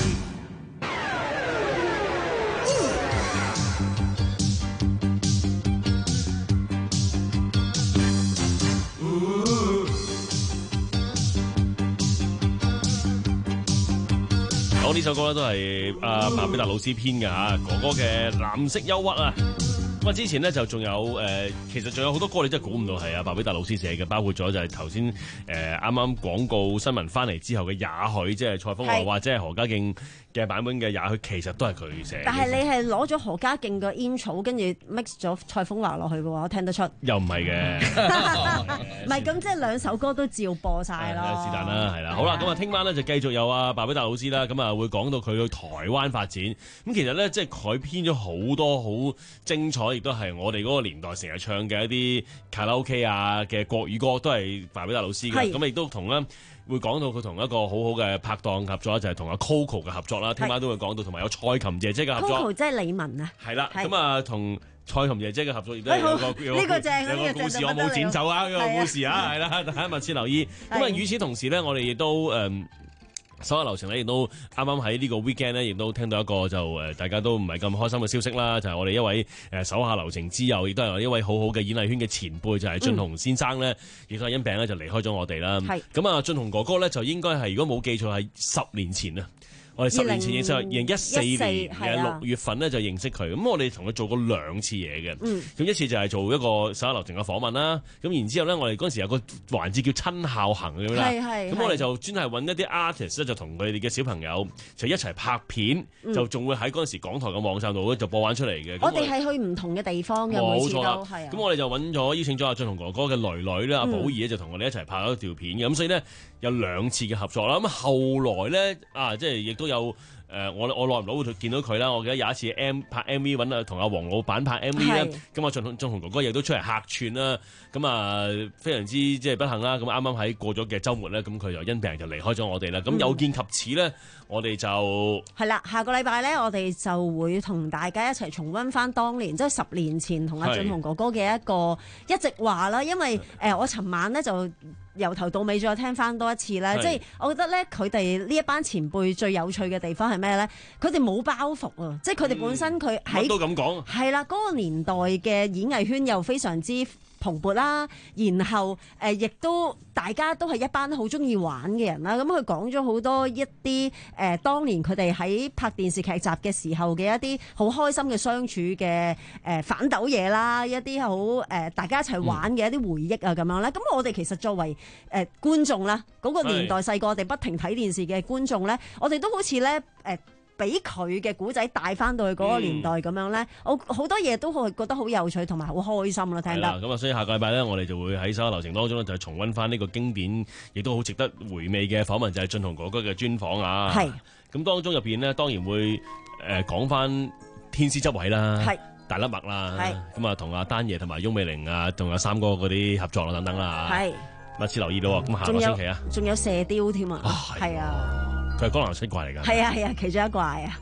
A: 講呢首歌咧都係阿白比達老師編嘅嚇，哥哥嘅藍色憂鬱啊。咁啊，之前咧就仲有誒、呃，其實仲有好多歌你真係估唔到係阿白比達老師寫嘅，包括咗就係頭先誒啱啱廣告新聞翻嚟之後嘅也許，即係蔡楓華或者係何家勁嘅版本嘅也許，其實都係佢寫嘅。
B: 但係你係攞咗何家勁個 intro，跟住 mix 咗蔡楓華落去嘅喎，我聽得出。
A: 又唔係嘅，
B: 唔係咁，即係兩首歌都照播晒咯。
A: 是但啦，係啦。好啦，咁啊，聽晚咧就繼續有阿白比達老師啦，咁啊會講到佢去台灣發展。咁其實咧，即係佢編咗好多好精彩，亦都係我哋嗰個年代成日唱嘅一啲卡拉 OK 啊嘅國語歌，都係白比達老師嘅。咁亦都同咧。會講到佢同一個好好嘅拍檔合作，就係同阿 Coco 嘅合作啦。聽晚都會講到，同埋有蔡琴姐姐嘅合作。
B: Coco 即係李玟啊。係啦，
A: 咁啊同蔡琴姐姐嘅合作亦都有個有個有個故事，我冇剪走啊，呢個故事啊，係啦，大家密切留意。咁啊，與此同時咧，我哋亦都誒。手下留情咧，亦都啱啱喺呢個 weekend 咧，亦都聽到一個就誒，大家都唔係咁開心嘅消息啦，就係、是、我哋一位誒手下留情之友，亦都係一位好好嘅演藝圈嘅前輩，就係、是、俊雄先生咧，亦都係因病咧就離開咗我哋啦。咁啊，俊雄哥哥咧就應該係如果冇記錯係十年前啊。我哋十年前認識，二零一四年嘅六月份咧就認識佢。咁我哋同佢做過兩次嘢嘅。咁、嗯、一次就係做一個手下留情嘅訪問啦。咁然之後咧，我哋嗰陣時有個環節叫親孝行咁啦。咁我哋就專係揾一啲 artist 咧，就同佢哋嘅小朋友就一齊拍片，嗯、就仲會喺嗰陣時港台嘅網站度咧就播翻出嚟嘅。
B: 我哋係去唔同嘅地方嘅，每次都係。
A: 咁我哋就揾咗邀請咗阿俊雄哥哥嘅囡囡咧，阿寶儀咧就同我哋一齊拍咗條片嘅。咁所以咧有兩次嘅合作啦。咁後來咧啊，即係亦都有。誒、呃、我我耐唔耐會見到佢啦，我記得有一次 M 拍 M V 揾啊同阿黃老闆拍 M V 咧，咁啊俊雄俊雄哥哥亦都出嚟客串啦，咁啊非常之即係不幸啦，咁啱啱喺過咗嘅週末咧，咁佢就因病就離開咗我哋啦，咁、嗯、有見及此咧，我哋就係啦，
B: 下個禮拜咧，我哋就會同大家一齊重溫翻當年即係十年前同阿俊雄哥哥嘅一個一直話啦，因為誒、呃、我尋晚咧就。由頭到尾再聽翻多一次咧，即係我覺得咧，佢哋呢一班前輩最有趣嘅地方係咩咧？佢哋冇包袱啊！即係佢哋本身佢喺
A: 都咁講
B: 係啦，嗰、嗰個年代嘅演藝圈又非常之蓬勃啦，然後誒亦、呃、都大家都係一班好中意玩嘅人啦。咁佢講咗好多一啲誒、呃、當年佢哋喺拍電視劇集嘅時候嘅一啲好開心嘅相處嘅誒、呃、反斗嘢啦，一啲好誒大家一齊玩嘅一啲回憶啊咁樣啦。咁、嗯、我哋其實作為誒、呃、觀眾啦，嗰、嗰個年代細個我哋不停睇電視嘅觀眾咧，我哋都好似咧誒。呃俾佢嘅古仔帶翻到去嗰個年代咁樣咧、嗯，我好多嘢都係覺得好有趣同埋好開心咯，聽得。
A: 咁啊，所以下個禮拜咧，我哋就會喺手下留情當中咧，就係重溫翻呢個經典，亦都好值得回味嘅訪問，就係俊雄哥哥嘅專訪啊。係。咁當中入邊呢，當然會誒講翻天師執位啦，係大粒麥啦，係。咁啊，同阿丹爺同埋翁美玲啊，仲有三哥嗰啲合作啦等等啦。係。密切留意到喎，咁下個星期啊，
B: 仲有射雕添啊，係啊。
A: 佢係江南七怪嚟㗎，
B: 係啊係啊，其中一怪啊。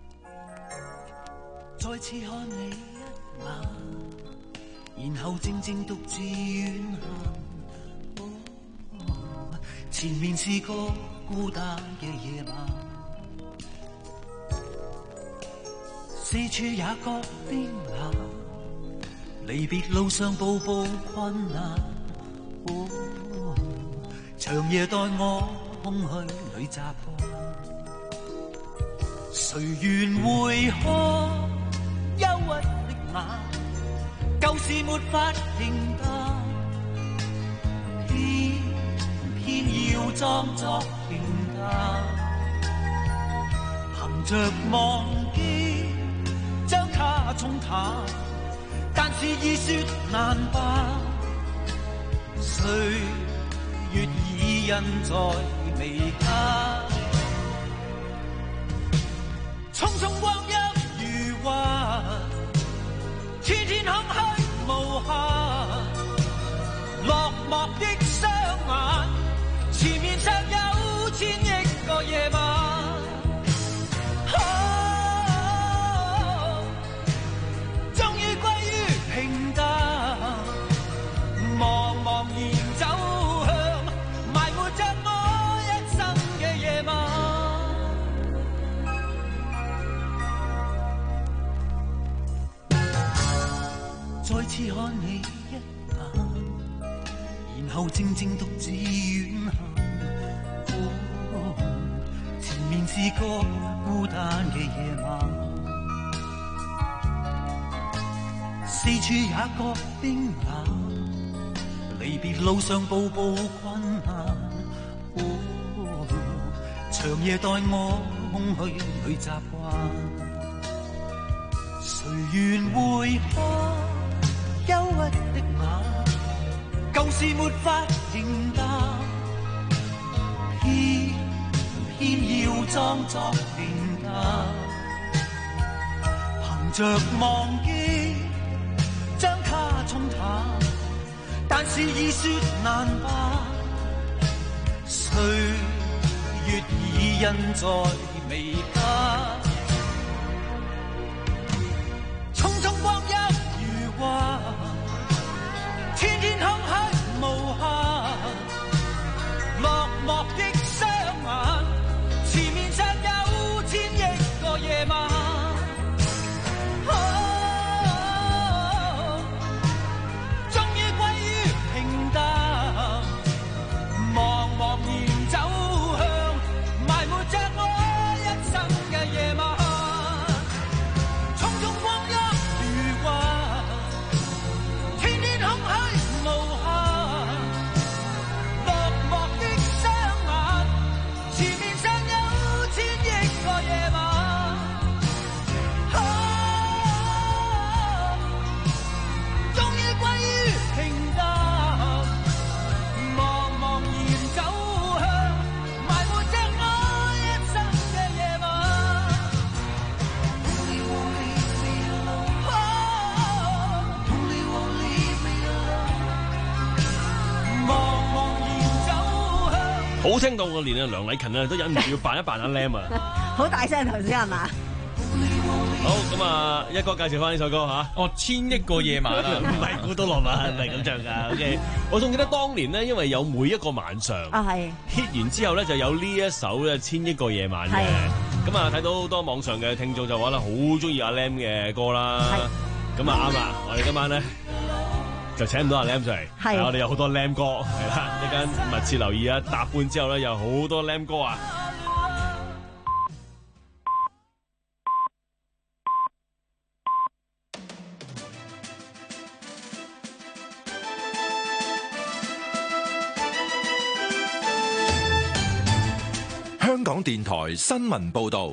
F: 再次看你一眼，然後靜靜獨自遠行。 前面是個孤單嘅夜晚，四處也覺冰冷，離別路上步步困難。哦，長夜待我空虛裏習慣，誰願回看憂鬱的眼，舊事沒法平淡，偏偏要裝作平淡，憑着忘記將它沖淡，但是已說難辦，歲月已印在眉間，匆匆光陰如幻，天天空虛無限，落寞的雙眼，前面尚有千億個夜晚，啊，終於歸於平淡，茫茫然走向埋沒着我一生嘅夜晚。再次看你一眼，然後靜靜獨自遠行。哦，前面是個孤單嘅夜晚，四處也覺冰冷，離別路上步步困難。哦，長夜待我空虛裏習慣，誰願回看憂鬱的眼，舊事沒法平淡，偏偏要裝作平淡，憑着忘記將它沖淡，但是已說難辦，歲月已印在眉間，匆匆光陰如幻，天天空虛無限，落寞的雙眼，前面尚有千億個夜晚，啊，終於歸於平淡，茫茫然走向埋沒着我一生嘅夜晚，匆匆光陰如幻，天天空虛無限，落寞的雙眼，前面尚有千億個夜晚，啊，終於歸於平淡，茫茫然走向埋沒着我一生嘅夜晚，啊，茫茫然走向。
A: 好聽到我連阿梁禮勤啊都忍唔住要扮一扮阿 Lam 啊！
B: 好大聲頭先係嘛？
A: 好咁啊，一哥介紹翻呢首歌嚇。
C: 哦，千億個夜晚啊，
A: 唔係古都樂嘛，唔係咁唱噶。OK，我仲記得當年呢，因為有每一個晚上
B: 啊係
A: hit 完之後咧，就有呢一首咧《千億個夜晚》嘅。咁啊，睇到好多網上嘅聽眾就話咧，好中意阿 Lam 嘅歌啦。咁啊啱啦，我哋今晚咧就請唔到阿 Lam 上嚟，
B: 係
A: 我哋有好多 Lam 歌係啦，一間密切留意啊！搭半之後咧，有好多 Lam 歌啊！
H: 香港電台新聞報導，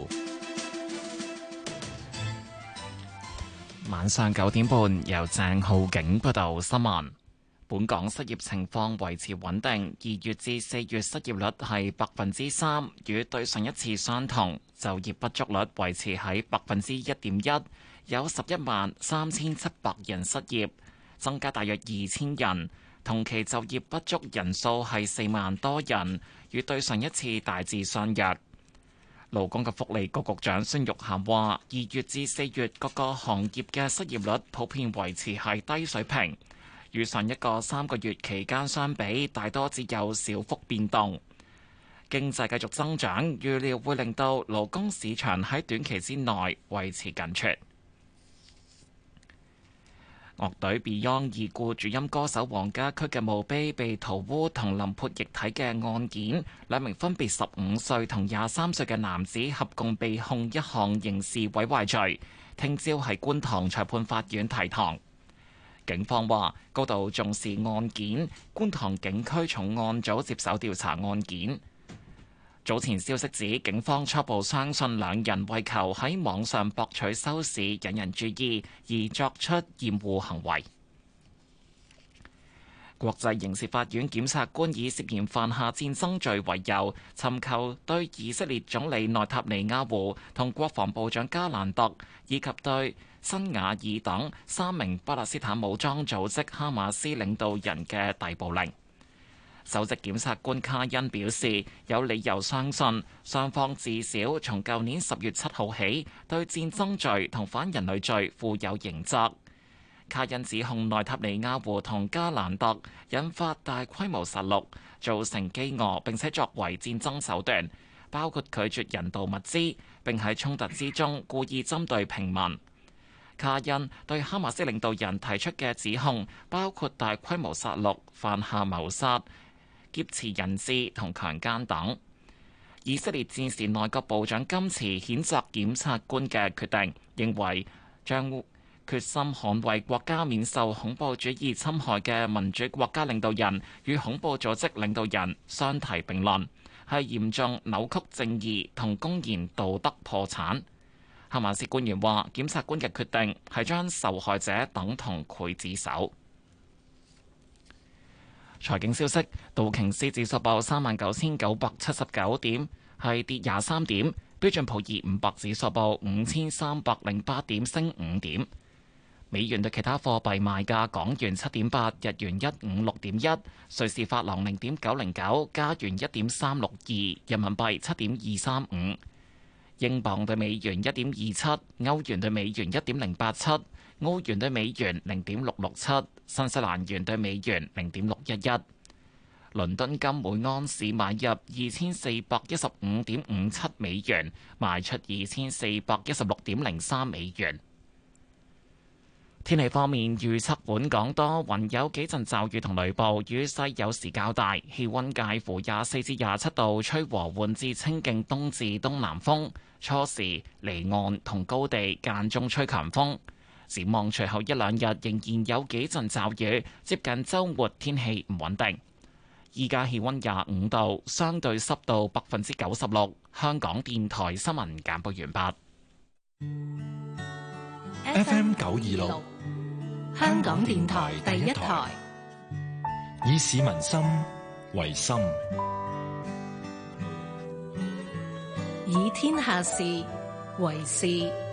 I: 晚上九點半由鄭浩景報道新聞。本港失業情況維持穩定，二月至四月失業率係百分之三，與對上一次相同。就業不足率維持喺百分之一點一，有十一萬三千七百人失業，增加大約二千人。同期就業不足人數係四萬多人，與對上一次大致相若。勞工及福利局局長孫玉菡話：二月至四月各個行業嘅失業率普遍維持係低水平，與上一個三個月期間相比，大多只有小幅變動。 經濟繼續增長，預料會令到勞工市場喺短期之內維持緊缺。樂隊 Beyond 已故主音歌手黃家駒嘅墓碑被塗污同淋潑液體嘅案件，兩名分別十五歲同廿三歲嘅男子合共被控一項刑事毀壞罪，聽朝喺觀塘裁判法院提堂。警方話高度重視案件，觀塘警區重案組接手調查案件。早前消息指，警方初步相信兩人為求喺網上博取收視、引人注意而作出厭惡行為。國際刑事法院檢察官以涉嫌犯下戰爭罪為由，尋求對以色列總理內塔尼亞胡同國防部長加蘭特以及對辛瓦爾等三名巴勒斯坦武裝組織哈馬斯領導人嘅逮捕令。首席檢察官卡恩表示，有理由相信雙方至少從舊年十月七號起對戰爭罪同反人類罪負有刑責。卡恩指控內塔尼亞胡同加蘭特引發大規模殺戮，造成飢餓，並且作為戰爭手段，包括拒絕人道物資，並喺衝突之中故意針對平民。卡恩對哈馬斯領導人提出嘅指控包括大規模殺戮、犯下謀殺、劫持人質同強姦等。以色列戰時內閣部長金池譴責檢察官嘅決定，認為將決心捍衛國家免受恐怖主義侵害嘅民主國家領導人與恐怖組織領導人相提並論，係嚴重扭曲正義同公然道德破產。哈馬斯官員話，檢察官嘅決定係將受害者等同劊子手。財經消息，道瓊斯指數報三萬九千九百七十九點，係跌廿三點；標準普爾五百指數報五千三百零八點，升五點。美元對其他貨幣賣價：港元七點八，日元一五六點一，瑞士法郎零點九零九，加元一點三六二，人民幣七點二三五，英鎊對美元一點二七，歐元對美元一點零八七，澳元對美元零點六六七，新西蘭元對美元零點六一一。倫敦金每盎司買入二千四百一十五點五七美元，賣出二千四百一十六點零三美元。天氣方面，預測本港多雲，有幾陣驟雨同雷暴，雨勢有時較大，氣溫介乎廿四至廿七度，吹和緩至清勁東至東南風，初時離岸同高地間中吹強風。展望隨後一兩日仍然有幾陣驟雨，接近週末天氣唔穩定。依家氣溫廿五度，相對濕度百分之九十六。香港電台新聞簡報完畢。
H: F M 九二六，
V: 香港電台第一台，
H: 以市民心為心，
V: 以天下事為事。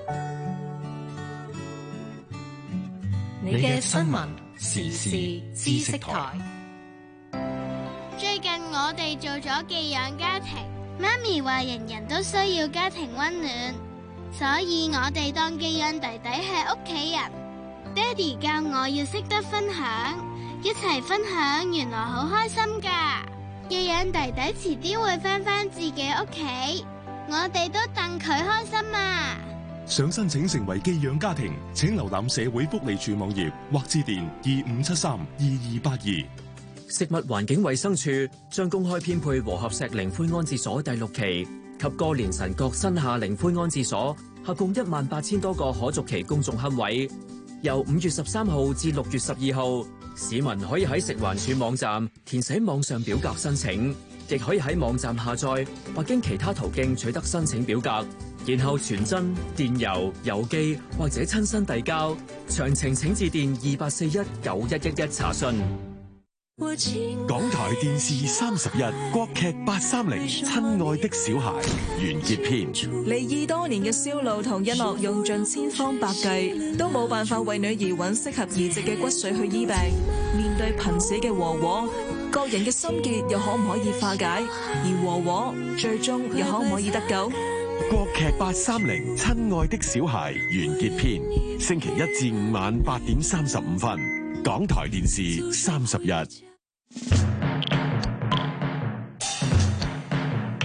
V: 你嘅新聞時事知識台。
C: 最近我哋做咗寄養家庭，媽咪話人人都需要家庭溫暖，所以我哋當寄養弟弟係屋企人。爹哋教我要識得分享，一齊分享原來好開心噶。寄養弟弟遲啲會返返自己屋企，我哋都戥佢開心啊！
G: 想申請成為寄養家庭，請瀏覽社會福利署網頁或致電二五七三二二八二。
W: 食物環境衛生署將公開編配和合石靈灰安置所第六期及歌連臣角新下靈灰安置所合共一萬八千多個可續期公眾龕位，由五月十三號至六月十二號，市民可以喺食環署網站填寫網上表格申請，亦可以喺網站下載或經其他途徑取得申請表格，然後傳真、電郵、郵寄或者親身遞交。詳情請致電二八四一九一一一查詢。
S: 港台電視三十一國劇八三零《親愛的小孩》完結篇。
X: 離異多年嘅蕭露同一樂用盡千方百計，都冇辦法為女兒揾適合移植嘅骨髓去醫病。面對瀕死嘅和和，各人嘅心結又可唔可以化解？而和和最終又可唔可以得救？
S: 國劇八三零《親愛的小孩》完結篇，星期一至五晚八點三十五分，港台電視三十一。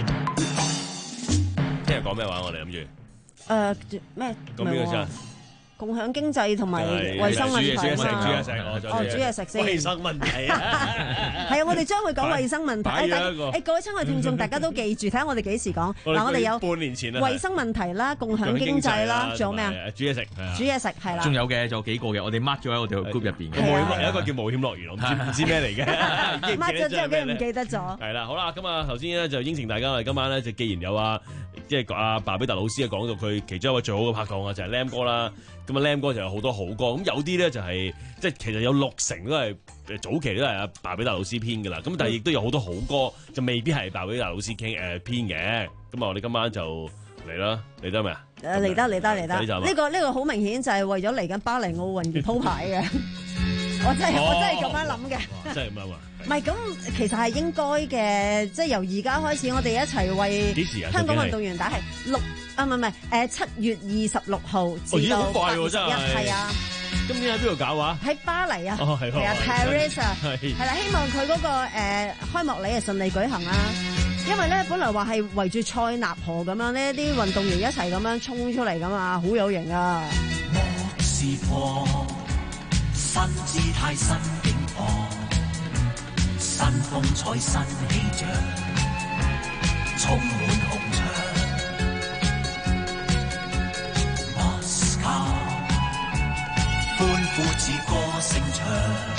A: 講咩話？我哋諗住
B: 誒咩？
A: 講邊個先啊？
B: 共享經濟同埋衞生問題啊嘛，
A: 煮嘢食，
B: 哦煮嘢食先，
A: 衞生問題啊，
B: 係啊，我哋將會講衞生問題。
A: 擺咗一個
B: 誒各位親愛聽眾，大家都記住，睇下我哋幾時講。嗱，我哋有
A: 半年前啦，
B: 衞生問題啦，共享經濟啦，仲有咩啊？
A: 煮嘢食，
B: 煮嘢食係啦。
K: 仲有嘅，仲有幾個嘅，我哋 mark 咗喺我哋個 group 入邊嘅。
A: 冒險有一個叫冒險樂園，我唔知唔知咩嚟嘅。
B: mark 咗之後，佢唔記得咗。
A: 係啦，好啦，咁啊頭先咧就應承大家，我哋今晚咧就既然有啊，即係阿巴比特老師啊講到佢其中一位最好嘅拍檔啊，就係 Lam 哥啦。咁啊 Lam 哥就有好多好歌，咁有啲咧就係即係其實有六成都係誒早期都係阿巴比特老師編嘅啦。咁但係亦都有好多好歌，就未必係巴比特老師傾誒編嘅。咁啊，我哋今晚就嚟啦，嚟得未啊？
B: 誒嚟得嚟得嚟得，呢個呢個好明顯就係為咗嚟緊巴黎奧運而鋪排嘅。我真係我真係咁樣諗嘅。
A: 真係咁啊！
B: 唔係咁，其實係應該嘅，即係由而家開始，我哋一齊為香港運動員打氣。六啊，唔係唔係，誒七月二十六號至到八月十一，係啊。
A: 今年喺邊度搞啊？
B: 喺巴黎啊，
A: 哦係
B: 係啊 ，Paris 啊，
A: 係
B: 係啦，希望佢嗰個誒開幕禮係順利舉行啦。因為咧，本來話係圍住塞納河咁樣呢啲運動員一齊咁樣衝出嚟噶嘛，好有型啊！
F: 莫是破，新姿態新境況，新風采新氣象，充滿紅牆。Moscow， 歡呼似歌聲唱，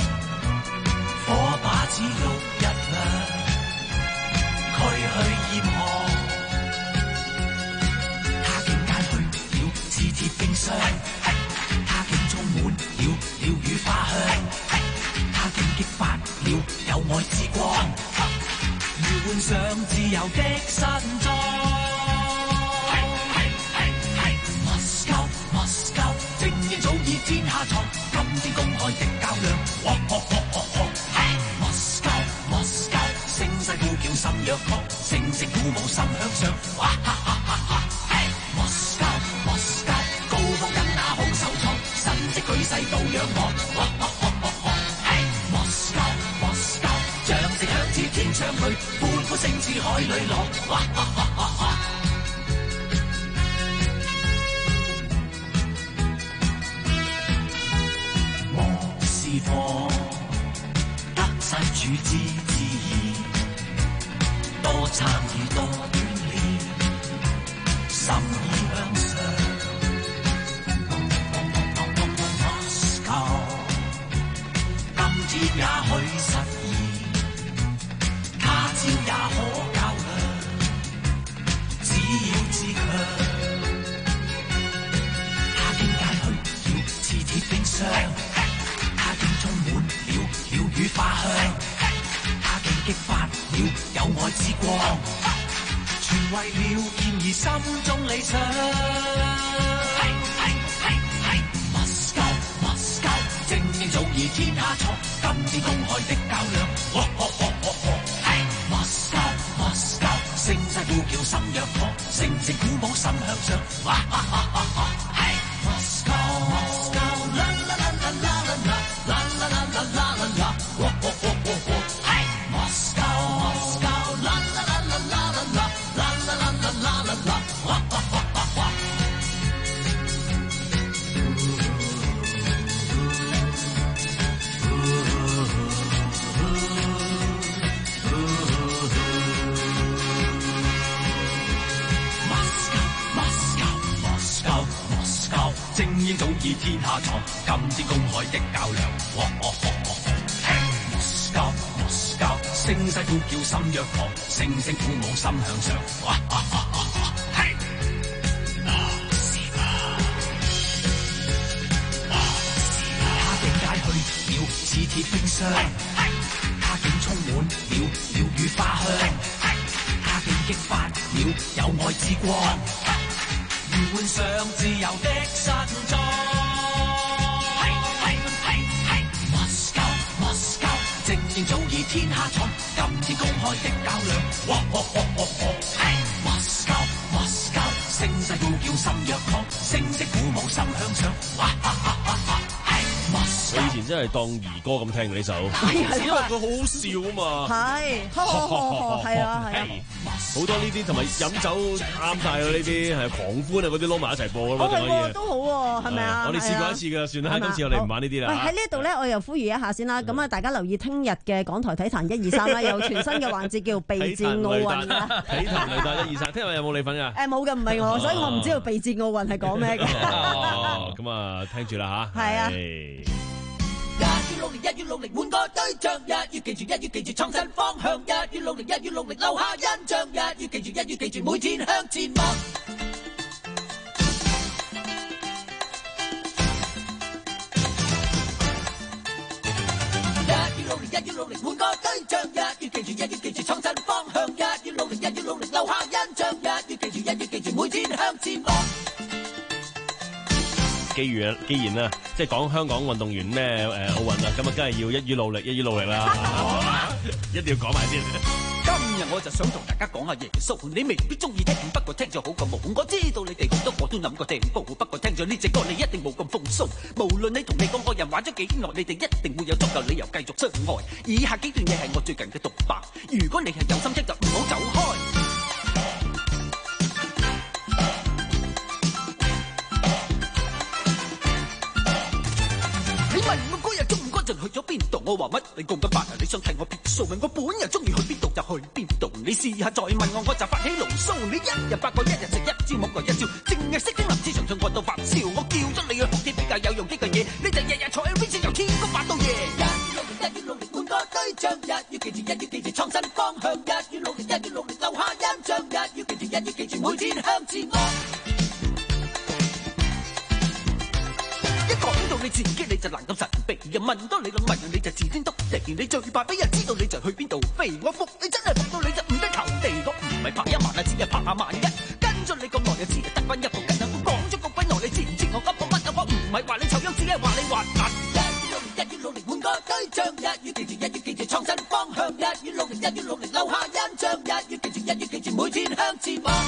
F: 火把似玉一亮。佢去嚴寒，他竟解去了似鐵冰霜，他竟充滿了鳥語花香，他竟激發了有愛之光，要換上自由的新裝。Moscow Moscow， 精英早已天下藏，今天公開的較量。Moscow Moscow， 聲勢呼叫心若狂，聲聲鼓舞心向上。Moscow Moscow， 高峰跟那好手創，神跡舉世都仰望。Moscow Moscow， 掌聲響徹天上去，歡呼聲似海裏浪。莫是破，得失處之自然，多參與多鍛鍊，心意向上。Moscow， 今天也許實現，他朝也可較量，只要自強。他竟解去了似鐵冰霜，他竟充滿了鳥語花香，他竟激發了有愛之光，全為了健兒心中理想。Moscow Moscow， 精英早已天下藏，今天公開的較量。Moscow Moscow， 聲勢呼叫心若狂，聲聲鼓舞心向上。Moscow Moscow， 啦啦啦啦啦啦啦啦啦啦啦啦啦啦。Moscow Moscow， 啦啦啦啦啦啦啦啦啦啦啦啦啦。精英早已天下藏，今天公開的較量。Moscow Moscow， 聲勢呼叫心若狂，聲聲鼓舞心向上。他竟解去了似鐵冰霜，他竟充滿了鳥語花香，他竟激發了有愛之光，換上自由的新裝。Moscow Moscow， 精英早已天下藏，今天公開的較量。Moscow Moscow， 聲勢呼叫心若狂，聲聲鼓舞心向上。
A: 佢以前前真係當兒歌咁聽嘅呢首，因為佢好好笑啊嘛。
B: 係，係啊係啊，
A: 好多呢啲同埋飲酒啱晒咯，呢啲係狂歡啊嗰啲撈埋一齊播咁
B: 哦
A: 就可以。
B: 係都好喎，係咪啊？
A: 我哋試過一次㗎，算啦，今次我哋唔玩呢啲啦。
B: 喂，喺呢度咧，我又呼籲一下先啦。咁啊，大家留意聽日嘅港台體壇一二三啦，有全新嘅環節叫備戰奧運啊！
A: 體壇雷達一二三，聽日有冇你份㗎？
B: 誒冇嘅，唔係我，所以我唔知道備戰奧運係講咩嘅。
A: 哦，咁啊，聽住啦嚇。
B: 係啊。
E: 一於努力，一於努力換個對象，一於記住，一於記住創新方向，一於努力，一於努力留下印象，一於記住，一於記住每天向前望。一於努力，一於努力換個對象，一於記住，一於記住創新方向，一於努力，一於努力留下印象，一於記住，一於記住每天向前望。
A: 既然既然啊，即係講香港運動員咩誒奧運啊，咁啊，梗係要一於努力，一於努力啦，一定要講埋先。
E: 今日我就想同大家講下耶穌，你未必中意聽，不過聽咗好過冇。我知道你哋好多我都諗過聽報，不過聽咗呢隻歌你一定冇咁風騷。無論你同你個愛人玩咗幾耐，你哋一定會有足夠理由繼續相愛。以下幾段嘢係我最近嘅獨白，如果你係有心聽就唔好走開。問我嗰日中午嗰陣去咗邊度？我話乜你咁嘅白啊？你想睇我撇數？問我本日中意去邊度就去邊度。你試下再問我，我就發起牢騷。你一日八個，一日食一招，冇個一招，淨係識聽林子祥唱歌到發燒。我叫咗你去學啲比較有用啲嘅嘢，你就日日坐喺邊先由天公發到夜。一於努力，一於努力換個對象，一於記住，一於記住創新方向，一於努力，一於努力留下印象，一於記住，一於記住每天向前望。講到你自己你就難咁神秘，人問多你兩問你就自天獨地，你最怕俾人知道你就去邊度飛。我服你真係服到你就唔得投地，我唔係拍一萬啊，只係拍下萬一。跟咗你咁耐就只係得翻一步跟啊，我講咗咁鬼耐，你知唔知我噏過乜啊？我唔係話你醜樣，只係話你滑眼。一於努力，一於努力換個對象，一於記住，一於記住創新方向，一於努力，一於努力留下印象，一於記住，一於記住每天向前望。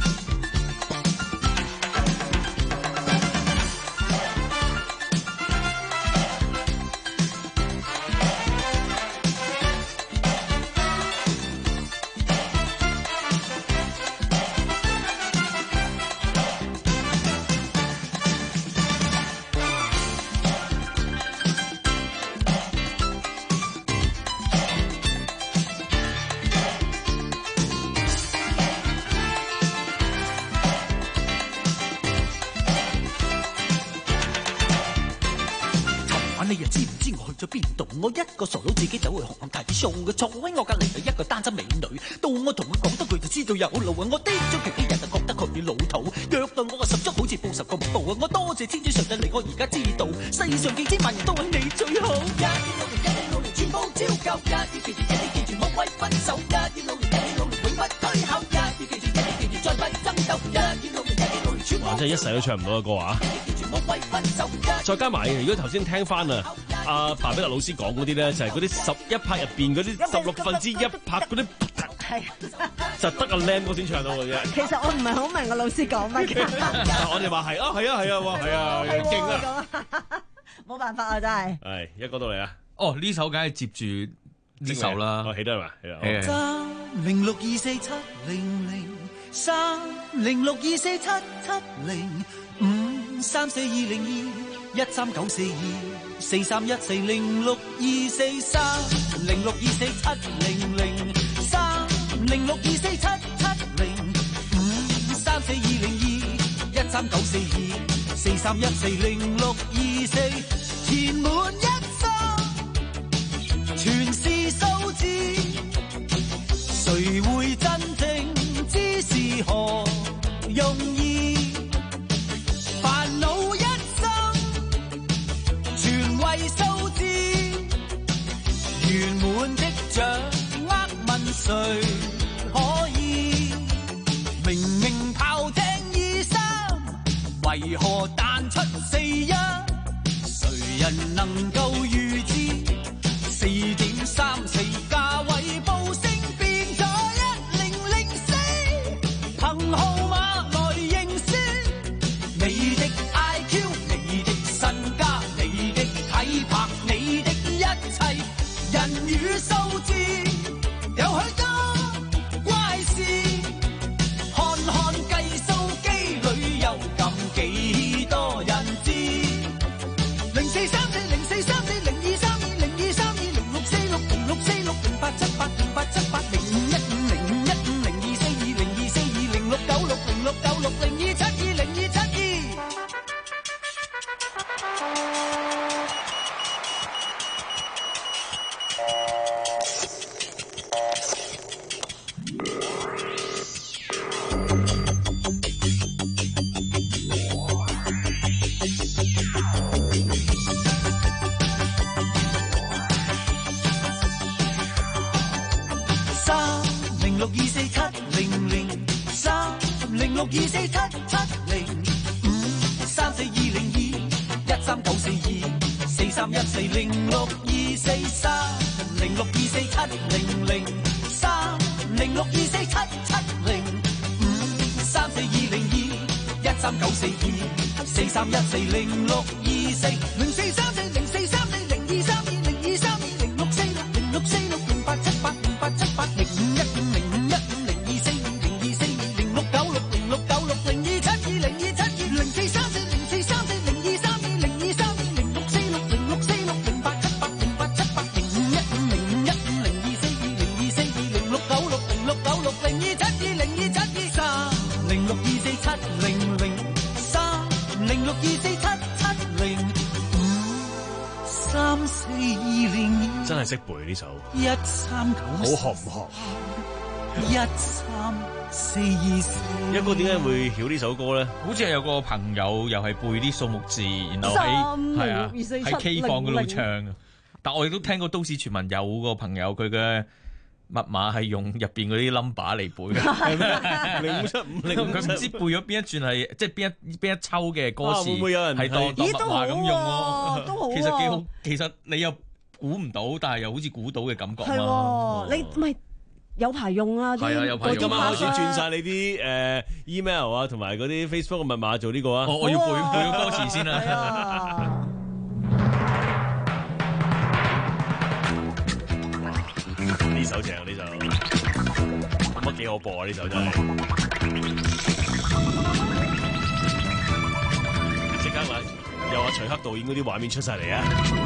E: 你又知唔知我去咗邊度？我一個傻佬自己走去紅磡睇 show 嘅，坐喺我隔離係一個單身美女。到我同佢講多句就知道有路啊！我啲咗其啲人就覺得佢老土，虐待我個十足好似報仇咁報啊！我多謝天主上帝嚟，我而家知道世上幾千萬人都係你最好。一於努力，一於努力，全部照舊。一於記住，一於記住，冇謂分手。一於努力，一於努力，永不退後。一於記住，一於記住，再不爭鬥。一於努力，一於努力，全部。哇！真係一世都唱唔到嘅歌啊！再加埋，如果頭先聽翻啊，阿爸比特老師講嗰啲咧，就係嗰啲十一拍入邊嗰啲十六分之一拍嗰啲，係就得阿 Lam 哥先唱到嘅啫。
B: 其實我唔係好明個老師講乜嘅。
A: 我哋話係啊，係啊，係啊，係啊，勁啊！
B: 冇辦法啊，真係。
A: 係一個到嚟啊！
K: 哦，呢首梗係接住呢首啦。
A: 我起得係嘛？
K: 係
E: 三零六二四七零零三零六二四七七零五三四二零二一三九四二四三一四零六二四三零六二四七零零三零六二四七七零五三四二零二一三九四二四三一四零六二四填滿一生全是數字，誰會真正知是何用意？煩惱一生全為數字，圓滿的掌握問誰可以？明明炮艇二三，為何彈出四一？誰人能夠預知？四點三四價位報升變咗一零零四，憑號碼來認輸。你的 I Q， 你的身家，你的體魄。 六二四七七零五三四二零二一三九四二四三一四零六二四三零六二四七零零三零六二四七七零五三四二零二一三九四二四三一四零六二四零四三四零四三四零二三二零二三二零六四六零六四六零八七八零八七八零五一五零五一五零二四二零二四二零六九六零六九六零二七二零二七二零四三四零四三四零二三二零二三二零六四六零六四六零八七八零八七八零五一五零五一五零二四二零二四二零六九六零六九六零二七二零二七二三零六二四七零零三零六二四七七零五三四二零
A: 真係識背呢首，
E: 一三九
A: 好學唔學？
E: 一三四二四。
A: 一哥點解會曉呢首歌咧？
K: 好似係有個朋友又係背啲數目字，然後
B: 三
K: 喺係啊
B: 零二四七
K: 喺 K 房嗰度
B: 零零
K: 唱。但我亦都聽過都市傳聞，有個朋友佢嘅密碼係用入邊嗰啲 number 嚟背嘅，
A: 係咩？零五七五零五七，
K: 佢唔知背咗邊一轉係即係邊一邊一抽嘅歌詞，
A: 啊會唔會有人
K: 係當當密碼咁用咯？
B: 都好喎
K: 其實幾好，其實你又估唔到，但係又好似估到嘅感覺
B: 係
K: 嘛。
B: 喎，你咪有排用啦。
K: 係啊有排用
A: 今晚開始轉晒你啲誒 email 啊，同埋嗰啲 Facebook 嘅密碼做呢個啊。
K: 我我要背背個歌詞先啦。
A: 呢首正，呢首乜幾好播啊！呢首真係，即刻話又話徐克導演嗰啲畫面出晒嚟啊！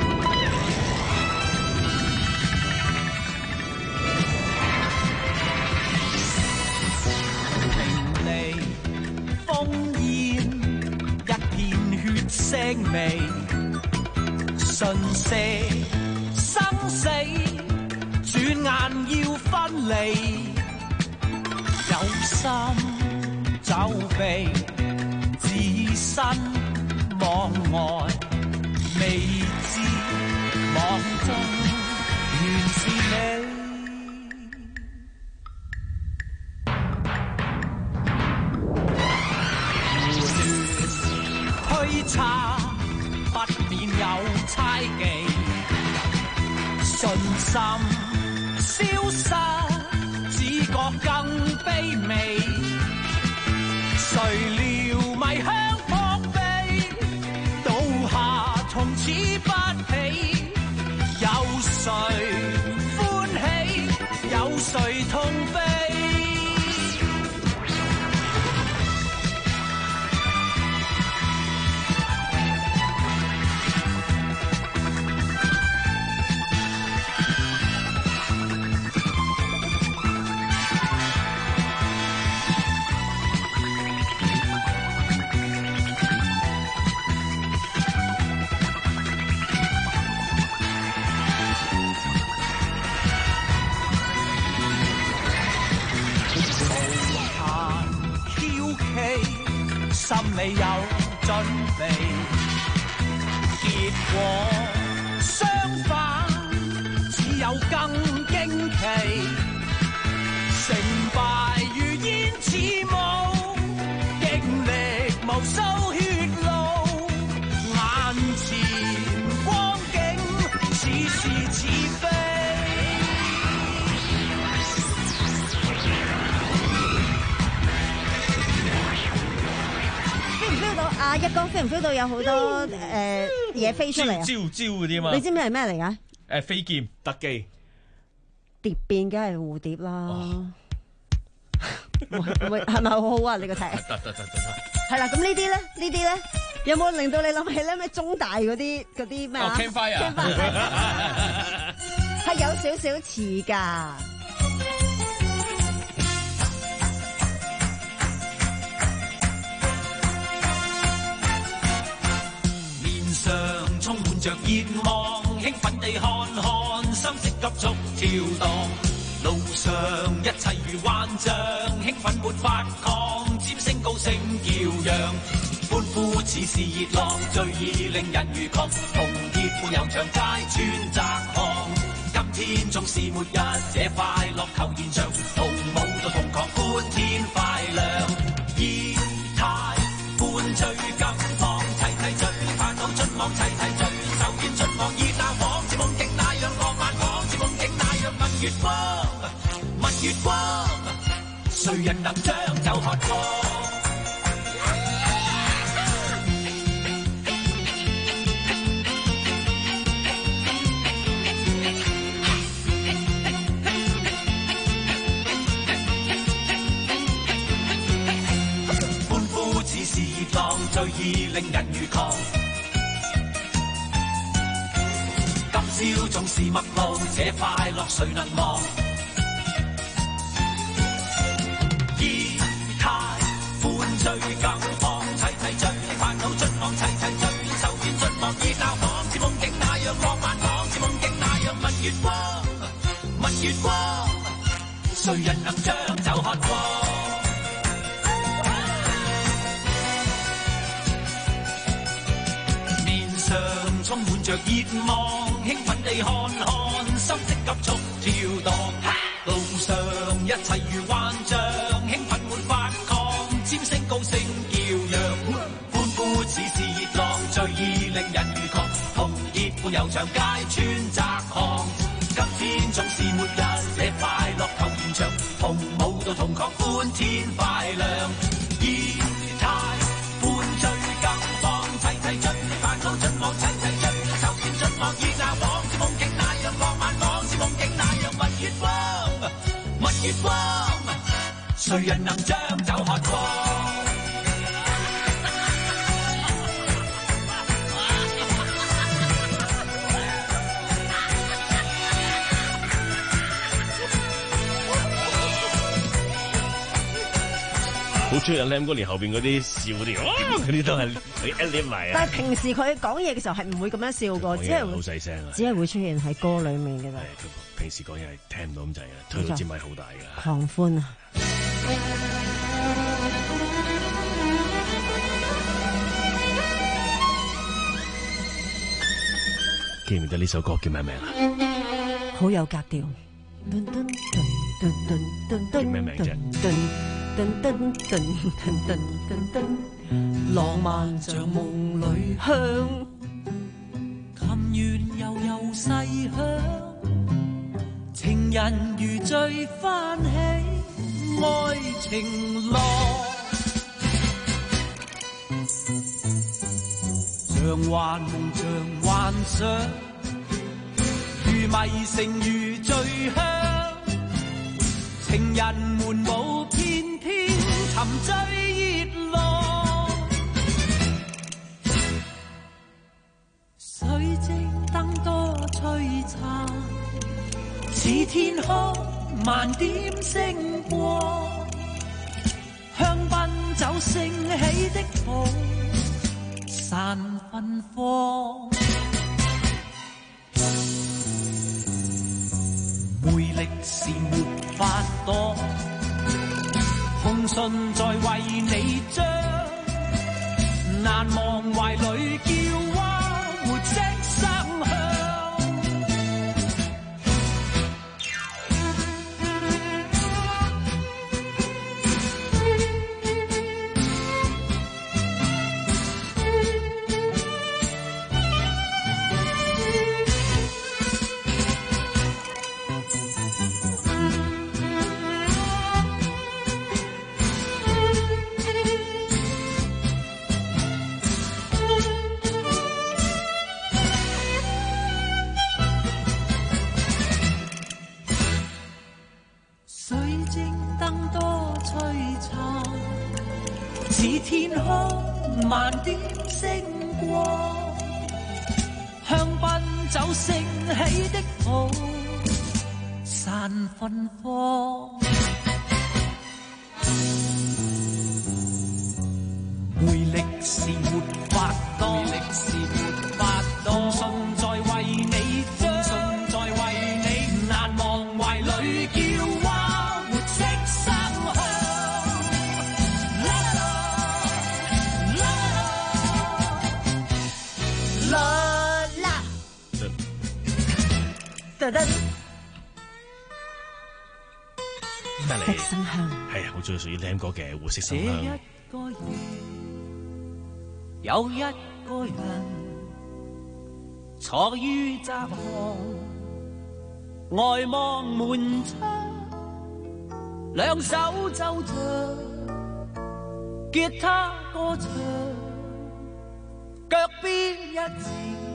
E: 平地烽煙，一片血腥味，瞬息生死。轉眼要分離，有心走避，置身望外，未知網中原是你。胡亂推測，不免有猜忌，信心消失，只覺更卑微。誰料迷香撲鼻，倒下從此不起。有誰歡喜，有誰痛悲？心裏有準備，結果相反，只有更驚奇。成敗如煙似霧，經歷無數血路，眼前光景似是似非。
B: 啊！一哥 feel 唔 feel 到有好多誒嘢飛出嚟啊？
K: 招招嗰啲嘛？
B: 你知唔知係咩嚟㗎？
K: 誒飛劍
A: 特技
B: 蝶變梗係蝴蝶啦。會係咪好好啊？你個題
K: 得得得得得。
B: 係啦，咁呢啲咧，呢啲咧，有冇令到你諗起咧咩中大嗰啲嗰啲咩啊
K: ？Campfire
B: 係有少少似㗎。
E: 上充滿着熱望，興奮地看看，心色急速跳動。路上一切如幻象，興奮沒法抗，尖聲高聲叫嚷，歡呼似是熱浪，最易令人如狂。紅葉沒有長街穿窄巷，今天縱是末日，這快樂求現場，同舞到同狂，歡天快亮。
N: 月光，問月光，誰人能將就喝光？歡呼似是熱浪，最易令人如狂。今宵縱是陌路，這快樂誰能忘？儀態歡醉更放，齊齊醉，煩惱盡忘，齊齊醉，愁怨盡忘，熱鬧仿似夢境那樣浪漫，仿似夢境那樣問月光，問月光，誰人能將就喝光？面上充滿着熱望，興奮地看看，心即急速跳動。路上一切如幻象，興奮沒法抗，尖聲高聲叫嚷，歡呼似是熱浪，最易令人如狂。紅葉伴遊長街穿窄巷，今天總是末日，這快樂求延長，同舞蹈同狂歡天快亮。儀態歡醉更放，齊齊醉，煩惱盡忘，齊齊醉，愁怨盡忘，熱鬧仿似夢境那樣浪漫，仿似夢境那樣問月光，問月光，誰人能將酒喝光？
A: 好中意阿 Lam 哥連後邊嗰啲笑啲，嗰啲都係你一連埋啊！
B: 但係平時佢講嘢嘅時候係唔會咁樣笑過，只係
A: 好細聲啊，
B: 只係會出現喺歌裡面嘅啫。
A: 佢平時講嘢係聽唔到咁滯嘅，推到支咪好大㗎。
B: 狂歡啊！
A: 記唔記得呢首歌叫咩名啊？
B: 好有格調。
A: 叫咩名啫？
B: 噔噔噔噔噔噔噔，浪漫像夢裏香，
F: 琴弦悠悠細響，情人如醉翻起愛情浪，像幻夢像幻想，如迷城如醉鄉，情人們舞翩翩沉醉熱浪，水晶燈多璀璨，似天空萬點星光，香檳酒盛起的泡散芬芳，魅力是沒法擋，紅唇在為你張，難忘懷裏叫蛙活色生香。似天空萬點星光，香檳酒盛起的泡散芬芳，魅力是沒法擋，魅力是沒法擋，信在為你張，信在為你難忘懷裏叫蛙活色生香。
B: 啦啦，噔噔，
A: 得
B: 色生香
A: 係好中意屬於 Lam 哥嘅活色生
F: 這
A: 香。
F: 一個夜有一個人坐於窄巷， 外望門窗，兩手奏着吉他歌唱，腳邊一字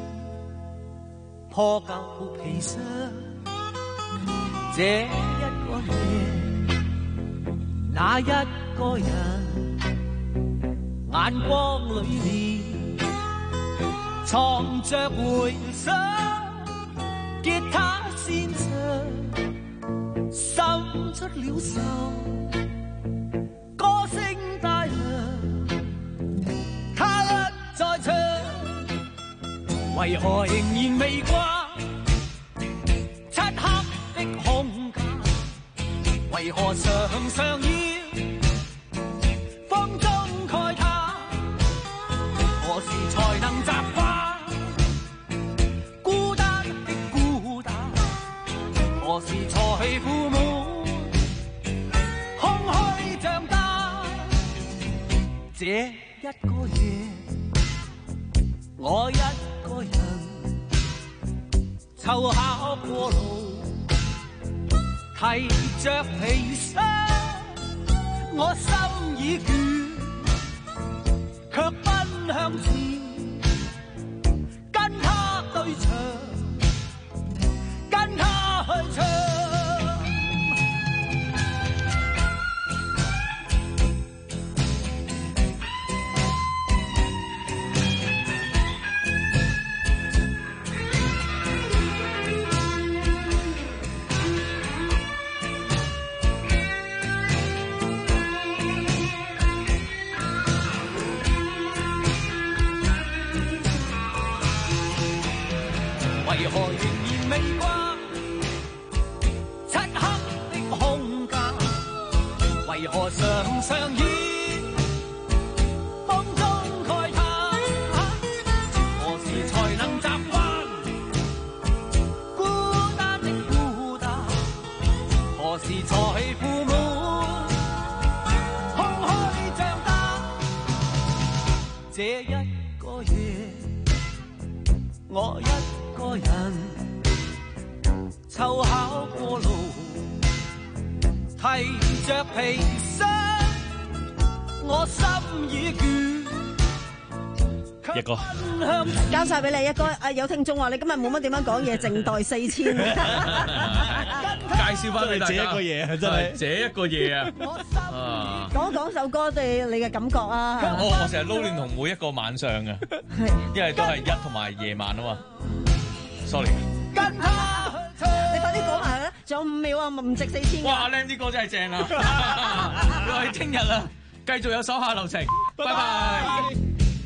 F: 破舊皮箱。這一個夜，那一個人，眼光裏面藏着回想，吉他先生滲出了愁，歌聲大亮，他一再唱，為何仍然未掛漆黑的空間？為何常常要風中慨嘆？何時才能習慣孤單的孤單？何時才父母空虛長大？這一個夜，我一個人湊巧過路，提着皮箱，我心已倦，卻奔向前，跟他對唱，跟他去唱。為何仍然未掛漆黑的空間？為何常常以風中慨嘆？何時才能習慣孤單的孤單？何時才父母空虛長大？這一個夜，我一個人湊巧過路，提着皮箱，我心已倦。
A: 一個
B: 交晒俾你一個。啊，有聽眾話你今日冇乜點樣講嘢，靜待四千。
K: 介紹翻俾大家，
A: 這一個夜啊，真係
K: 這一個夜啊！啊，
B: 講講首歌對你嘅感覺啊。
K: 我我成日撈亂同每一個晚上嘅，因為都係一同埋夜晚啊嘛。sorry。
B: 你快啲講埋啦，仲有五秒啊，唔值四千。
K: 哇，靚啲歌真係正啊！我哋聽日啊，繼續有手下留情，拜拜。